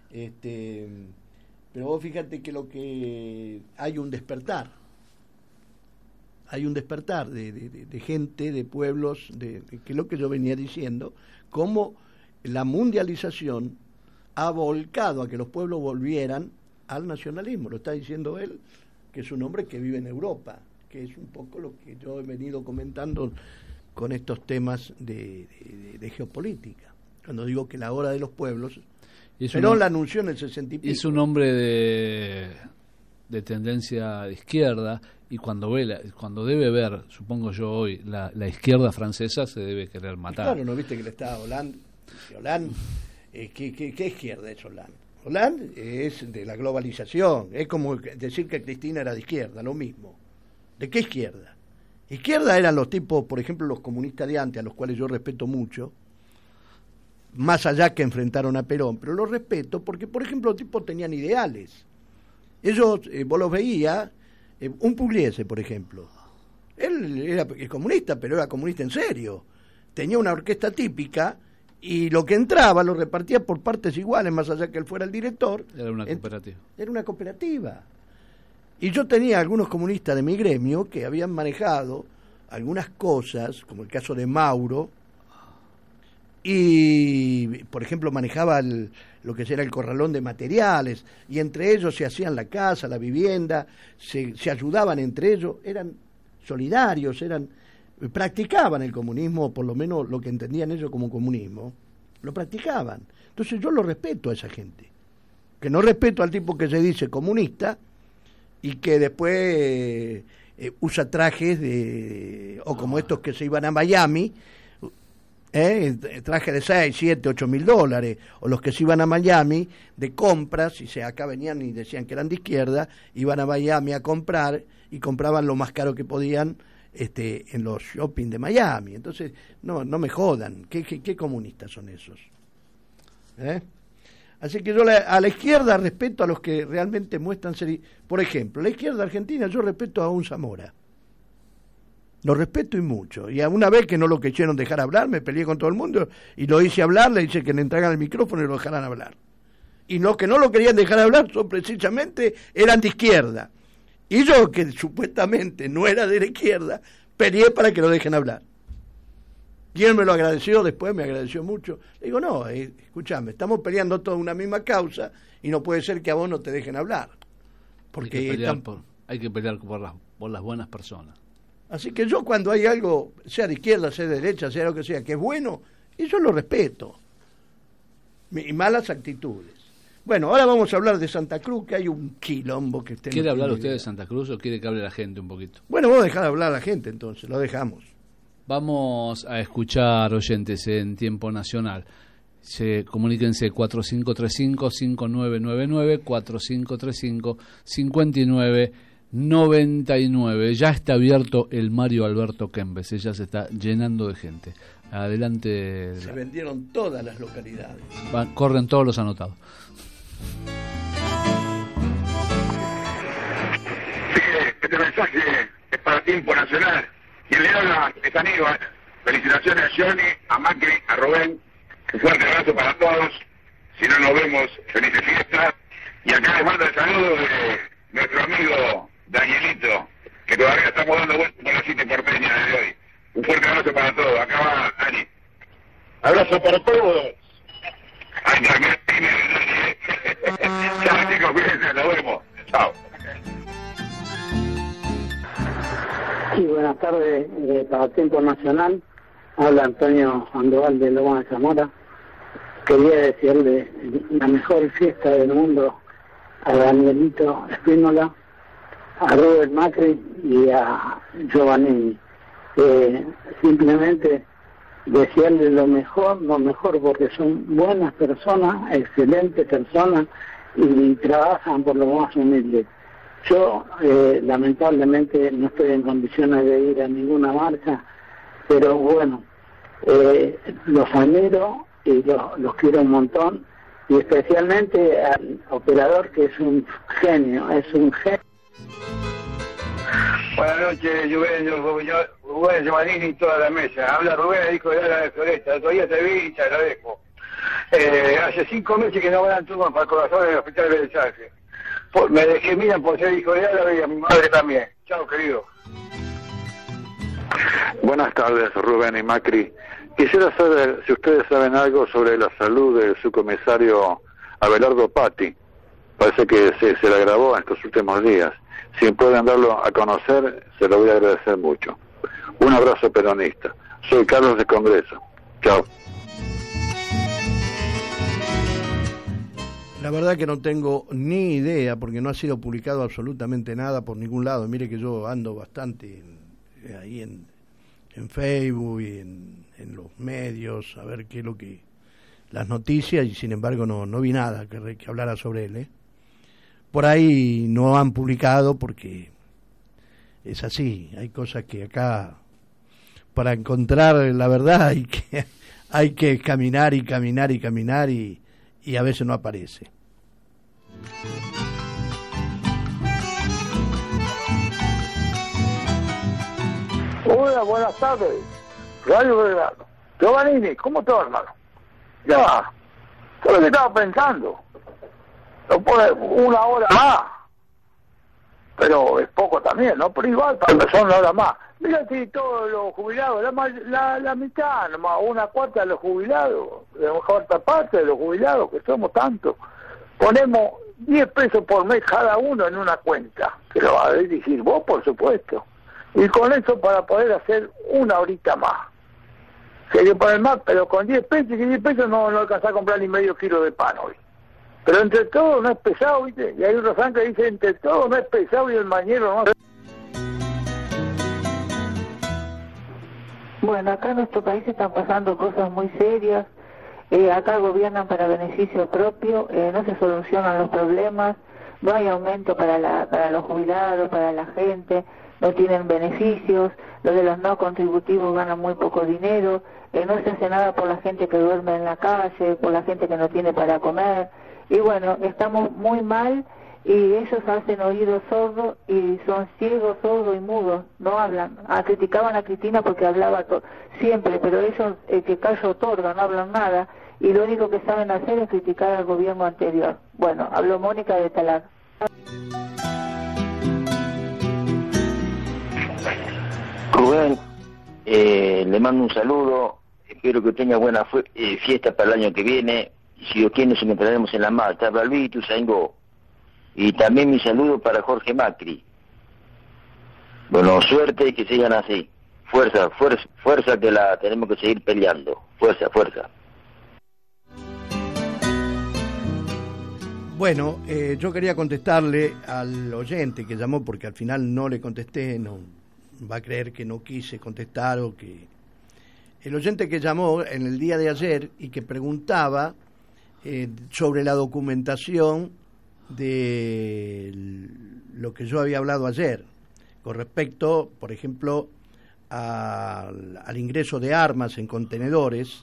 Pero vos fíjate que lo que hay un despertar. Hay un despertar de gente, de pueblos, que es lo que yo venía diciendo, cómo la mundialización ha volcado a que los pueblos volvieran al nacionalismo. Lo está diciendo él, que es un hombre que vive en Europa, que es un poco lo que yo he venido comentando con estos temas de geopolítica. Cuando digo que la hora de los pueblos, Perón la anunció en el 60 y pico. Es un hombre de tendencia de izquierda, y cuando debe ver, supongo yo hoy, la izquierda francesa, se debe querer matar. Claro, ¿no viste que le está Hollande? ¿Qué izquierda es Hollande? Hollande es de la globalización. Es como decir que Cristina era de izquierda, lo mismo. ¿De qué izquierda? Izquierda eran los tipos, por ejemplo, los comunistas de antes, a los cuales yo respeto mucho, más allá que enfrentaron a Perón, pero los respeto porque, por ejemplo, los tipos tenían ideales. Ellos, vos los veías, un Pugliese, por ejemplo, él era comunista, pero era comunista en serio. Tenía una orquesta típica y lo que entraba lo repartía por partes iguales, más allá que él fuera el director. Era una cooperativa. Era una cooperativa. Y yo tenía algunos comunistas de mi gremio que habían manejado algunas cosas, como el caso de Mauro, y por ejemplo manejaba lo que era el corralón de materiales, y entre ellos se hacían la casa, la vivienda, se ayudaban entre ellos, eran solidarios, practicaban el comunismo, por lo menos lo que entendían ellos como comunismo, lo practicaban. Entonces yo lo respeto a esa gente, que no respeto al tipo que se dice comunista y que después usa trajes o como estos que se iban a Miami, traje de 6, 7, 8 mil dólares, o los que se iban a Miami de compras, y acá venían y decían que eran de izquierda, iban a Miami a comprar y compraban lo más caro que podían en los shopping de Miami. Entonces, no me jodan, ¿qué comunistas son esos? Así que yo a la izquierda respeto a los que realmente muestran ser. Por ejemplo, la izquierda argentina, yo respeto a un Zamora. Lo respeto y mucho. Y a una vez que no lo quisieron dejar hablar, me peleé con todo el mundo y lo hice hablar, le hice que le entregaran el micrófono y lo dejaran hablar. Y los que no lo querían dejar hablar son precisamente, eran de izquierda. Y yo, que supuestamente no era de la izquierda, peleé para que lo dejen hablar. Y él me lo agradeció, después me agradeció mucho. Le digo, no, escúchame, estamos peleando toda una misma causa y no puede ser que a vos no te dejen hablar. Porque hay que pelear por las buenas personas. Así que yo cuando hay algo, sea de izquierda, sea de derecha, sea lo que sea, que es bueno, y yo lo respeto. Y malas actitudes. Bueno, ahora vamos a hablar de Santa Cruz, que hay un quilombo que esté. ¿Quiere hablar usted de Santa Cruz o quiere que hable la gente un poquito? Bueno, vamos a dejar hablar a la gente entonces, lo dejamos. Vamos a escuchar oyentes en tiempo nacional. Comuníquense 4535-5999, 4535-5999. Ya está abierto el Mario Alberto Kempes, ya se está llenando de gente. Adelante. Se vendieron todas las localidades. Corren todos los anotados. Sí, este mensaje es para Tiempo Nacional. Quien le habla es Aníbal. Felicitaciones a Johnny, a Macri, a Rubén. Un fuerte abrazo para todos. Si no nos vemos, felices fiestas. Y acá les mando el saludo de nuestro amigo Danielito, que todavía estamos dando vueltas por la cita porteña de hoy. Un fuerte abrazo para todos. Acá va Dani. Abrazo para todos. Ay, también tiene Dani. Chao, chicos, cuídense, nos vemos. Chao. Sí, buenas tardes para Tiempo Nacional. Habla Antonio Sandoval de Loma de Zamora. Quería desearle la mejor fiesta del mundo a Danielito Espínola, a Robert Macri y a Giovannini. Simplemente desearle lo mejor porque son buenas personas, excelentes personas y trabajan por lo más humilde. Yo lamentablemente no estoy en condiciones de ir a ninguna marcha, pero bueno, los admiro y los quiero un montón, y especialmente al operador, que es un genio. Buenas noches, Rubén Giovannini y toda la mesa. Habla Rubén, el hijo de Ala de Floresta. Todavía te vi y te agradezco. Hace 5 meses que no ganan turnos para el corazón del Hospital de Belsaje. Me dejé, miran, por ser hijo de Ala y a mi madre también. Chao, querido. Buenas tardes, Rubén y Macri. Quisiera saber si ustedes saben algo sobre la salud del subcomisario Abelardo Patti. Parece que se le agravó en estos últimos días. Si pueden darlo a conocer, se lo voy a agradecer mucho. Un abrazo peronista. Soy Carlos de Congreso. Chao. La verdad que no tengo ni idea, porque no ha sido publicado absolutamente nada por ningún lado. Mire que yo ando bastante ahí en Facebook y en los medios, a ver qué es lo que... las noticias, y sin embargo no vi nada que hablara sobre él. Por ahí no han publicado porque es así, hay cosas que acá, para encontrar la verdad hay que caminar y caminar y caminar y a veces no aparece. Hola, buenas tardes. Radio Belgrano. Giovannini, ¿cómo estás, hermano? Ya, ¿sabes qué estaba pensando? Lo pone 1 hora más. Pero es poco también, ¿no? Pero igual, para empezar 1 hora más. Mira si todos los jubilados, la mitad, nomás 1/4 de los jubilados, la mejor parte de los jubilados, que somos tantos, ponemos 10 pesos por mes cada uno en una cuenta, que lo va a dirigir vos, por supuesto, y con eso para poder hacer 1 horita más. Si hay que poner más, pero con 10 pesos, y 10 pesos no alcanza a comprar ni medio kilo de pan hoy. Pero entre todos no es pesado, ¿viste? Y hay un refrán que dice, entre todos no es pesado y el mañero no. Bueno, acá en nuestro país están pasando cosas muy serias. Acá gobiernan para beneficio propio, no se solucionan los problemas, no hay aumento para los jubilados, para la gente, no tienen beneficios, los de los no contributivos ganan muy poco dinero, no se hace nada por la gente que duerme en la calle, por la gente que no tiene para comer, Y bueno, estamos muy mal y ellos hacen oídos sordos y son ciegos, sordos y mudos, no hablan. Criticaban a Cristina porque hablaba siempre, pero ellos, que callo otorga, no hablan nada, y lo único que saben hacer es criticar al gobierno anterior. Bueno, habló Mónica de Talar. Rubén, le mando un saludo, espero que tenga buena fiesta para el año que viene, si Dios quiere nos encontraremos en la marcha, Balbito, Saingo. Y también mi saludo para Jorge Macri. Bueno, suerte y que sigan así. Fuerza, fuerza, fuerza, que la tenemos que seguir peleando. Fuerza, fuerza. Bueno, yo quería contestarle al oyente que llamó, porque al final no le contesté, no va a creer que no quise contestar o que... El oyente que llamó en el día de ayer y que preguntaba sobre la documentación de lo que yo había hablado ayer, con respecto, por ejemplo, al ingreso de armas en contenedores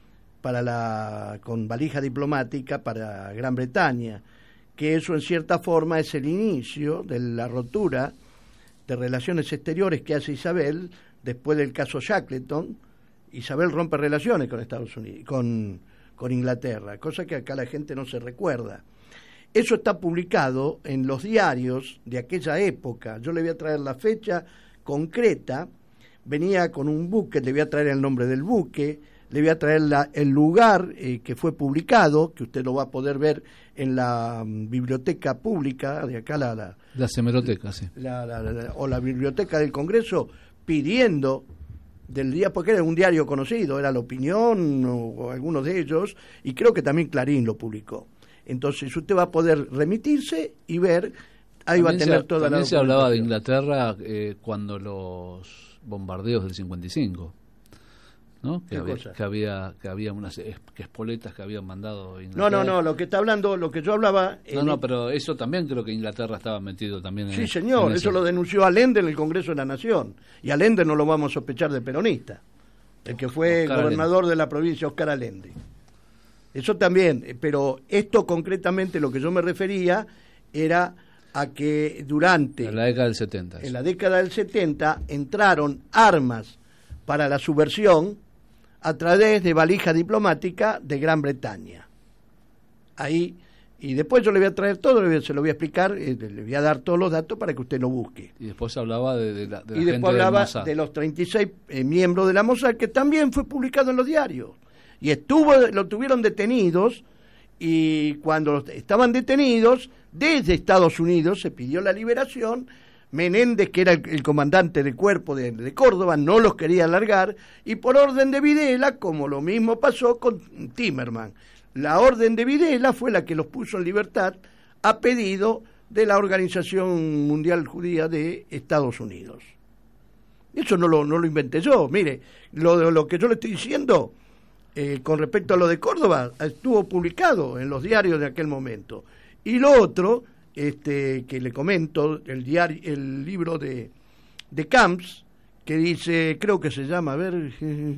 con valija diplomática para Gran Bretaña, que eso en cierta forma es el inicio de la rotura de relaciones exteriores que hace Isabel después del caso Shackleton. Isabel rompe relaciones con Estados Unidos, con Inglaterra, cosa que acá la gente no se recuerda. Eso está publicado en los diarios de aquella época. Yo le voy a traer la fecha concreta. Venía con un buque, le voy a traer el nombre del buque, le voy a traer el lugar que fue publicado, que usted lo va a poder ver en la biblioteca pública de acá, la hemeroteca, sí. O la biblioteca del Congreso, pidiendo del día, porque era un diario conocido, era La Opinión o algunos de ellos, y creo que también Clarín lo publicó. Entonces usted va a poder remitirse y ver, ahí va a tener toda la... También se hablaba de Inglaterra cuando los bombardeos del 55, ¿no? Que había unas espoletas que habían mandado Inglaterra. No, lo que está hablando, lo que yo hablaba... pero eso también creo que Inglaterra estaba metido también en... Sí, señor, eso lo denunció Allende en el Congreso de la Nación, y Allende no lo vamos a sospechar de peronista, el que fue Oscar gobernador Allende. de la provincia, Oscar Allende. Eso también, pero esto concretamente lo que yo me refería era a que durante... En la década del 70. En la década del 70 entraron armas para la subversión a través de valija diplomática de Gran Bretaña. Ahí, y después yo le voy a traer todo, se lo voy a explicar, le voy a dar todos los datos para que usted lo busque. Y después se hablaba de la y gente después hablaba del Mossad. de los 36 miembros de la Mossad, que también fue publicado en los diarios. Y lo tuvieron detenidos, y cuando estaban detenidos, desde Estados Unidos se pidió la liberación. Menéndez, que era el comandante del cuerpo de Córdoba, no los quería largar, y por orden de Videla, como lo mismo pasó con Timerman, la orden de Videla fue la que los puso en libertad a pedido de la Organización Mundial Judía de Estados Unidos. Eso no lo inventé yo. Mire, lo que yo le estoy diciendo con respecto a lo de Córdoba estuvo publicado en los diarios de aquel momento. Y lo otro, que le comento, el libro de Camps, que dice, creo que se llama, a ver,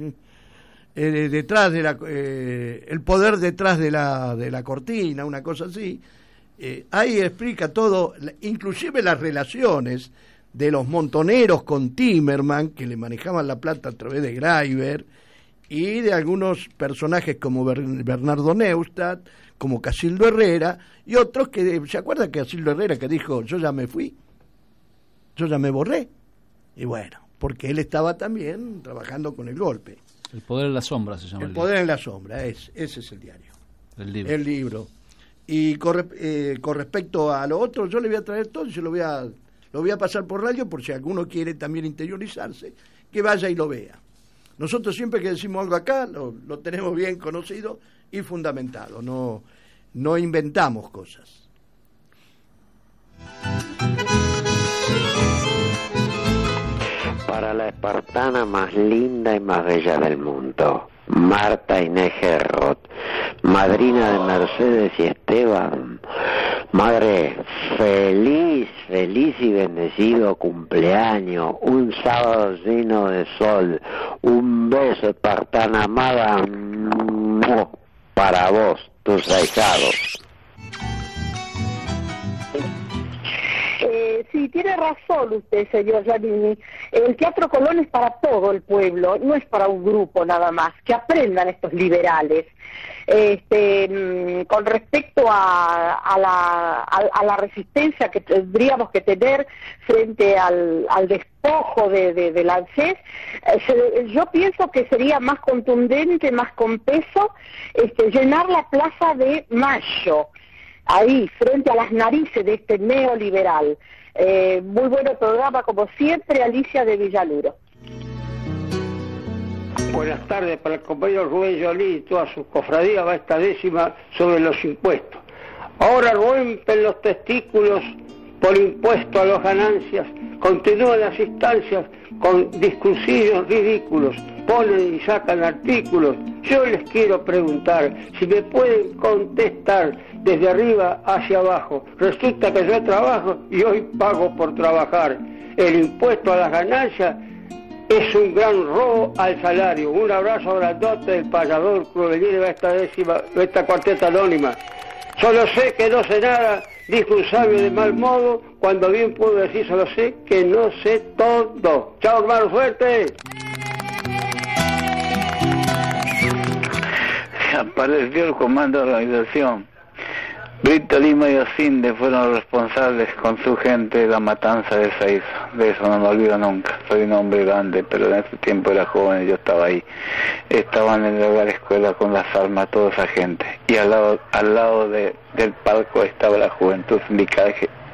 detrás de el poder detrás de la cortina, una cosa así. Ahí explica todo, inclusive las relaciones de los montoneros con Timerman, que le manejaban la plata a través de Greiber, y de algunos personajes como Bernardo Neustadt, como Casildo Herrera, y otros que, ¿se acuerdan que Casildo Herrera que dijo, yo ya me fui, yo ya me borré? Y bueno, porque él estaba también trabajando con el golpe. El poder en la sombra se llama. El poder en la sombra, ese es el diario. El libro. Y con respecto a lo otro, yo le voy a traer todo y se lo voy a pasar por radio, por si alguno quiere también interiorizarse, que vaya y lo vea. Nosotros siempre que decimos algo acá, lo tenemos bien conocido y fundamentado, no inventamos cosas. Para la espartana más linda y más bella del mundo, Marta Inés Gerrot, madrina de Mercedes y Esteban. Madre, feliz y bendecido cumpleaños, un sábado lleno de sol, un beso espartana amada para vos, tus ahijados. sí, tiene razón usted, señor Giannini. El Teatro Colón es para todo el pueblo, no es para un grupo nada más. Que aprendan estos liberales. Con respecto a la resistencia que tendríamos que tener frente al despojo de ANSES, yo pienso que sería más contundente, más con peso, llenar la Plaza de Mayo, ahí, frente a las narices de este neoliberal. Muy buen programa, como siempre, Alicia de Villaluro. Buenas tardes para el compañero Rubén Joly y toda su cofradía. Va esta décima sobre los impuestos. Ahora rompen los testículos por impuesto a las ganancias, continúan las instancias con discursillos ridículos, ponen y sacan artículos. Yo les quiero preguntar si me pueden contestar desde arriba hacia abajo. Resulta que yo trabajo y hoy pago por trabajar. El impuesto a las ganancias es un gran robo al salario. Un abrazo grandote del payador Cruvelini de esta cuarteta anónima. Solo sé que no sé nada, dijo un sabio de mal modo, cuando bien puedo decir solo sé que no sé todo. Chao, hermano, suerte. Se apareció el comando de organización. Brito, Lima y Osinde fueron los responsables con su gente de la matanza de Seiza. De eso no me olvido nunca. Soy un hombre grande, pero en ese tiempo era joven y yo estaba ahí. Estaban en el hogar escuela con las armas toda esa gente. Y al lado del palco estaba la juventud sindical,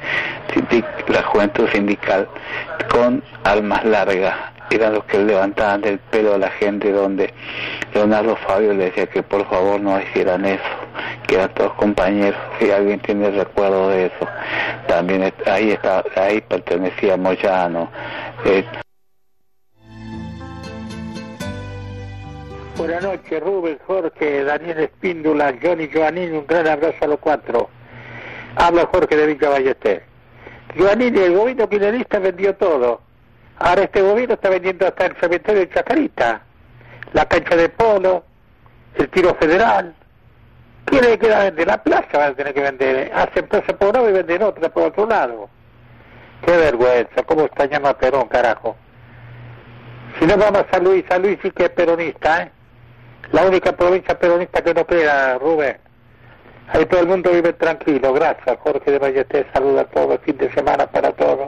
con armas largas. Eran los que levantaban del pelo a la gente, donde Leonardo Fabio le decía que por favor no hicieran eso, que eran todos compañeros. Si alguien tiene recuerdo de eso, también ahí pertenecía Moyano. Buenas noches, Rubén, Jorge, Daniel Espíndola, Johnny, Giovannini, un gran abrazo a los cuatro. Habla Jorge de Villa Ballester. Giovannini, el gobierno kirchnerista vendió todo. Ahora este gobierno está vendiendo hasta el cementerio de Chacarita, la cancha de polo, el tiro federal. ¿Quién le queda vender? La plaza van a tener que vender. Hacen plaza por un lado y venden otra por otro lado. Qué vergüenza, cómo extrañamos a Perón, carajo. Si no vamos a San Luis sí que es peronista, ¿eh? La única provincia peronista que no queda, Rubén. Ahí todo el mundo vive tranquilo. Gracias, Jorge de Ballester. Saluda a todos, fin de semana para todos.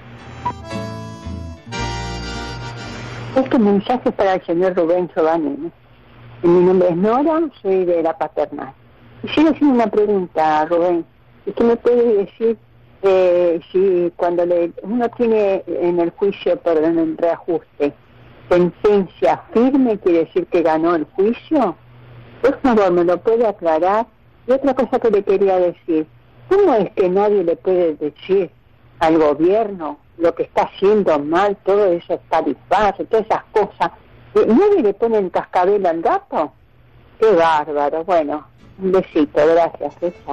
Este mensaje es para el señor Rubén Giovannini. Mi nombre es Nora, soy de la Paternal. Quisiera hacer una pregunta, Rubén. ¿Usted me puede decir si cuando uno tiene en el juicio, perdón, el reajuste, sentencia firme, quiere decir que ganó el juicio? Por favor, ¿me lo puede aclarar? Y otra cosa que le quería decir, ¿cómo es que nadie le puede decir al gobierno lo que está haciendo mal, todo eso es tarifazo, todas esas cosas? ¿Nadie le pone el cascabel al gato? ¡Qué bárbaro! Bueno, un besito, gracias. Esa.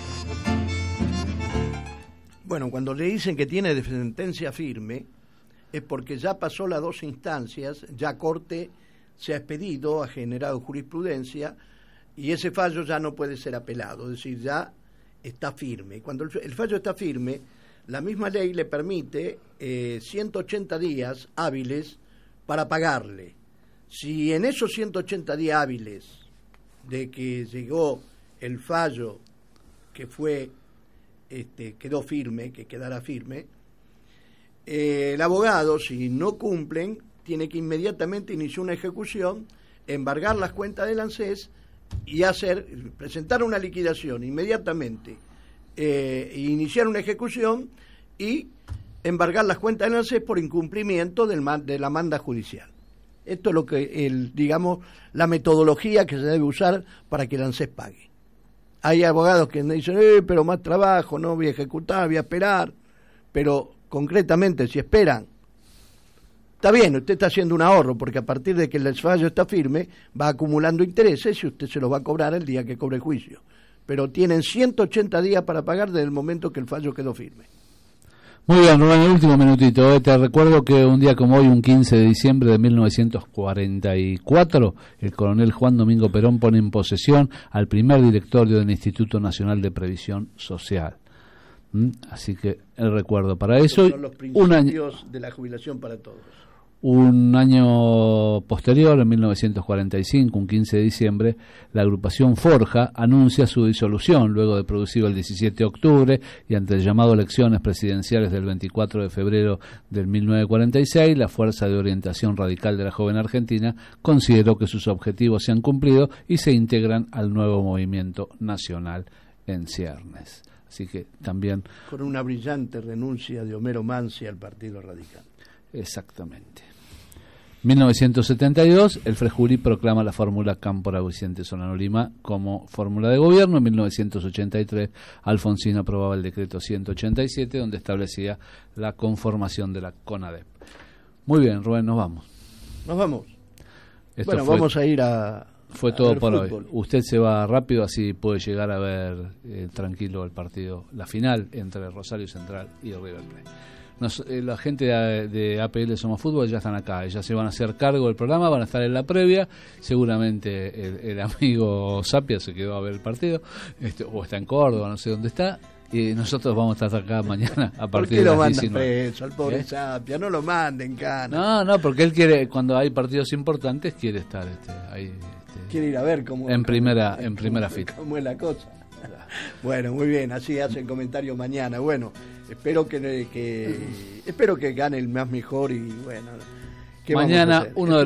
Bueno, cuando le dicen que tiene de sentencia firme, es porque ya pasó las dos instancias, ya Corte se ha expedido, ha generado jurisprudencia, y ese fallo ya no puede ser apelado, es decir, ya está firme. Cuando el fallo está firme, la misma ley le permite 180 días hábiles para pagarle. Si en esos 180 días hábiles de que llegó el fallo que fue quedó firme, que quedará firme, el abogado, si no cumplen, tiene que inmediatamente iniciar una ejecución, embargar las cuentas del ANSES y presentar una liquidación inmediatamente, iniciar una ejecución y embargar las cuentas del ANSES por incumplimiento de la manda judicial. Esto es lo que digamos la metodología que se debe usar para que el ANSES pague. Hay abogados que dicen, pero más trabajo, no voy a ejecutar, voy a esperar, pero concretamente si esperan, está bien, usted está haciendo un ahorro, porque a partir de que el fallo está firme, va acumulando intereses y usted se los va a cobrar el día que cobre el juicio. Pero tienen 180 días para pagar desde el momento que el fallo quedó firme. Muy bien, Rubén, el último minutito. Te recuerdo que un día como hoy, un 15 de diciembre de 1944, el coronel Juan Domingo Perón pone en posesión al primer directorio del Instituto Nacional de Previsión Social. Así que el recuerdo para eso. Son los principios de la jubilación para todos. Un año posterior, en 1945, un 15 de diciembre, la agrupación Forja anuncia su disolución luego de producido el 17 de octubre y ante el llamado a elecciones presidenciales del 24 de febrero del 1946, la Fuerza de Orientación Radical de la Joven Argentina consideró que sus objetivos se han cumplido y se integran al nuevo movimiento nacional en ciernes. Así que también... Con una brillante renuncia de Homero Mansi al Partido Radical. Exactamente. 1972, el Frejuli proclama la fórmula Cámpora-Vicente Solano Lima como fórmula de gobierno. En 1983, Alfonsín aprobaba el decreto 187, donde establecía la conformación de la CONADEP. Muy bien, Rubén, nos vamos. Nos vamos. Vamos a ir a... Fue todo por hoy. Usted se va rápido, así puede llegar a ver tranquilo el partido, la final entre Rosario Central y River Plate. La gente de APL Somos Fútbol ya están acá, ya se van a hacer cargo del programa, van a estar en la previa. Seguramente el amigo Sapia se quedó a ver el partido, o está en Córdoba, no sé dónde está. Y nosotros vamos a estar acá mañana a partir de las 19. ¿Por qué lo mandan preso al pobre Sapia? No lo manden, cana. No, porque él quiere, cuando hay partidos importantes, quiere estar ahí. Quiere ir a ver cómo en primera fila. ¿Cómo es la cosa? Bueno, muy bien, así hacen comentario mañana. Bueno, espero que gane el más mejor y bueno. Mañana uno de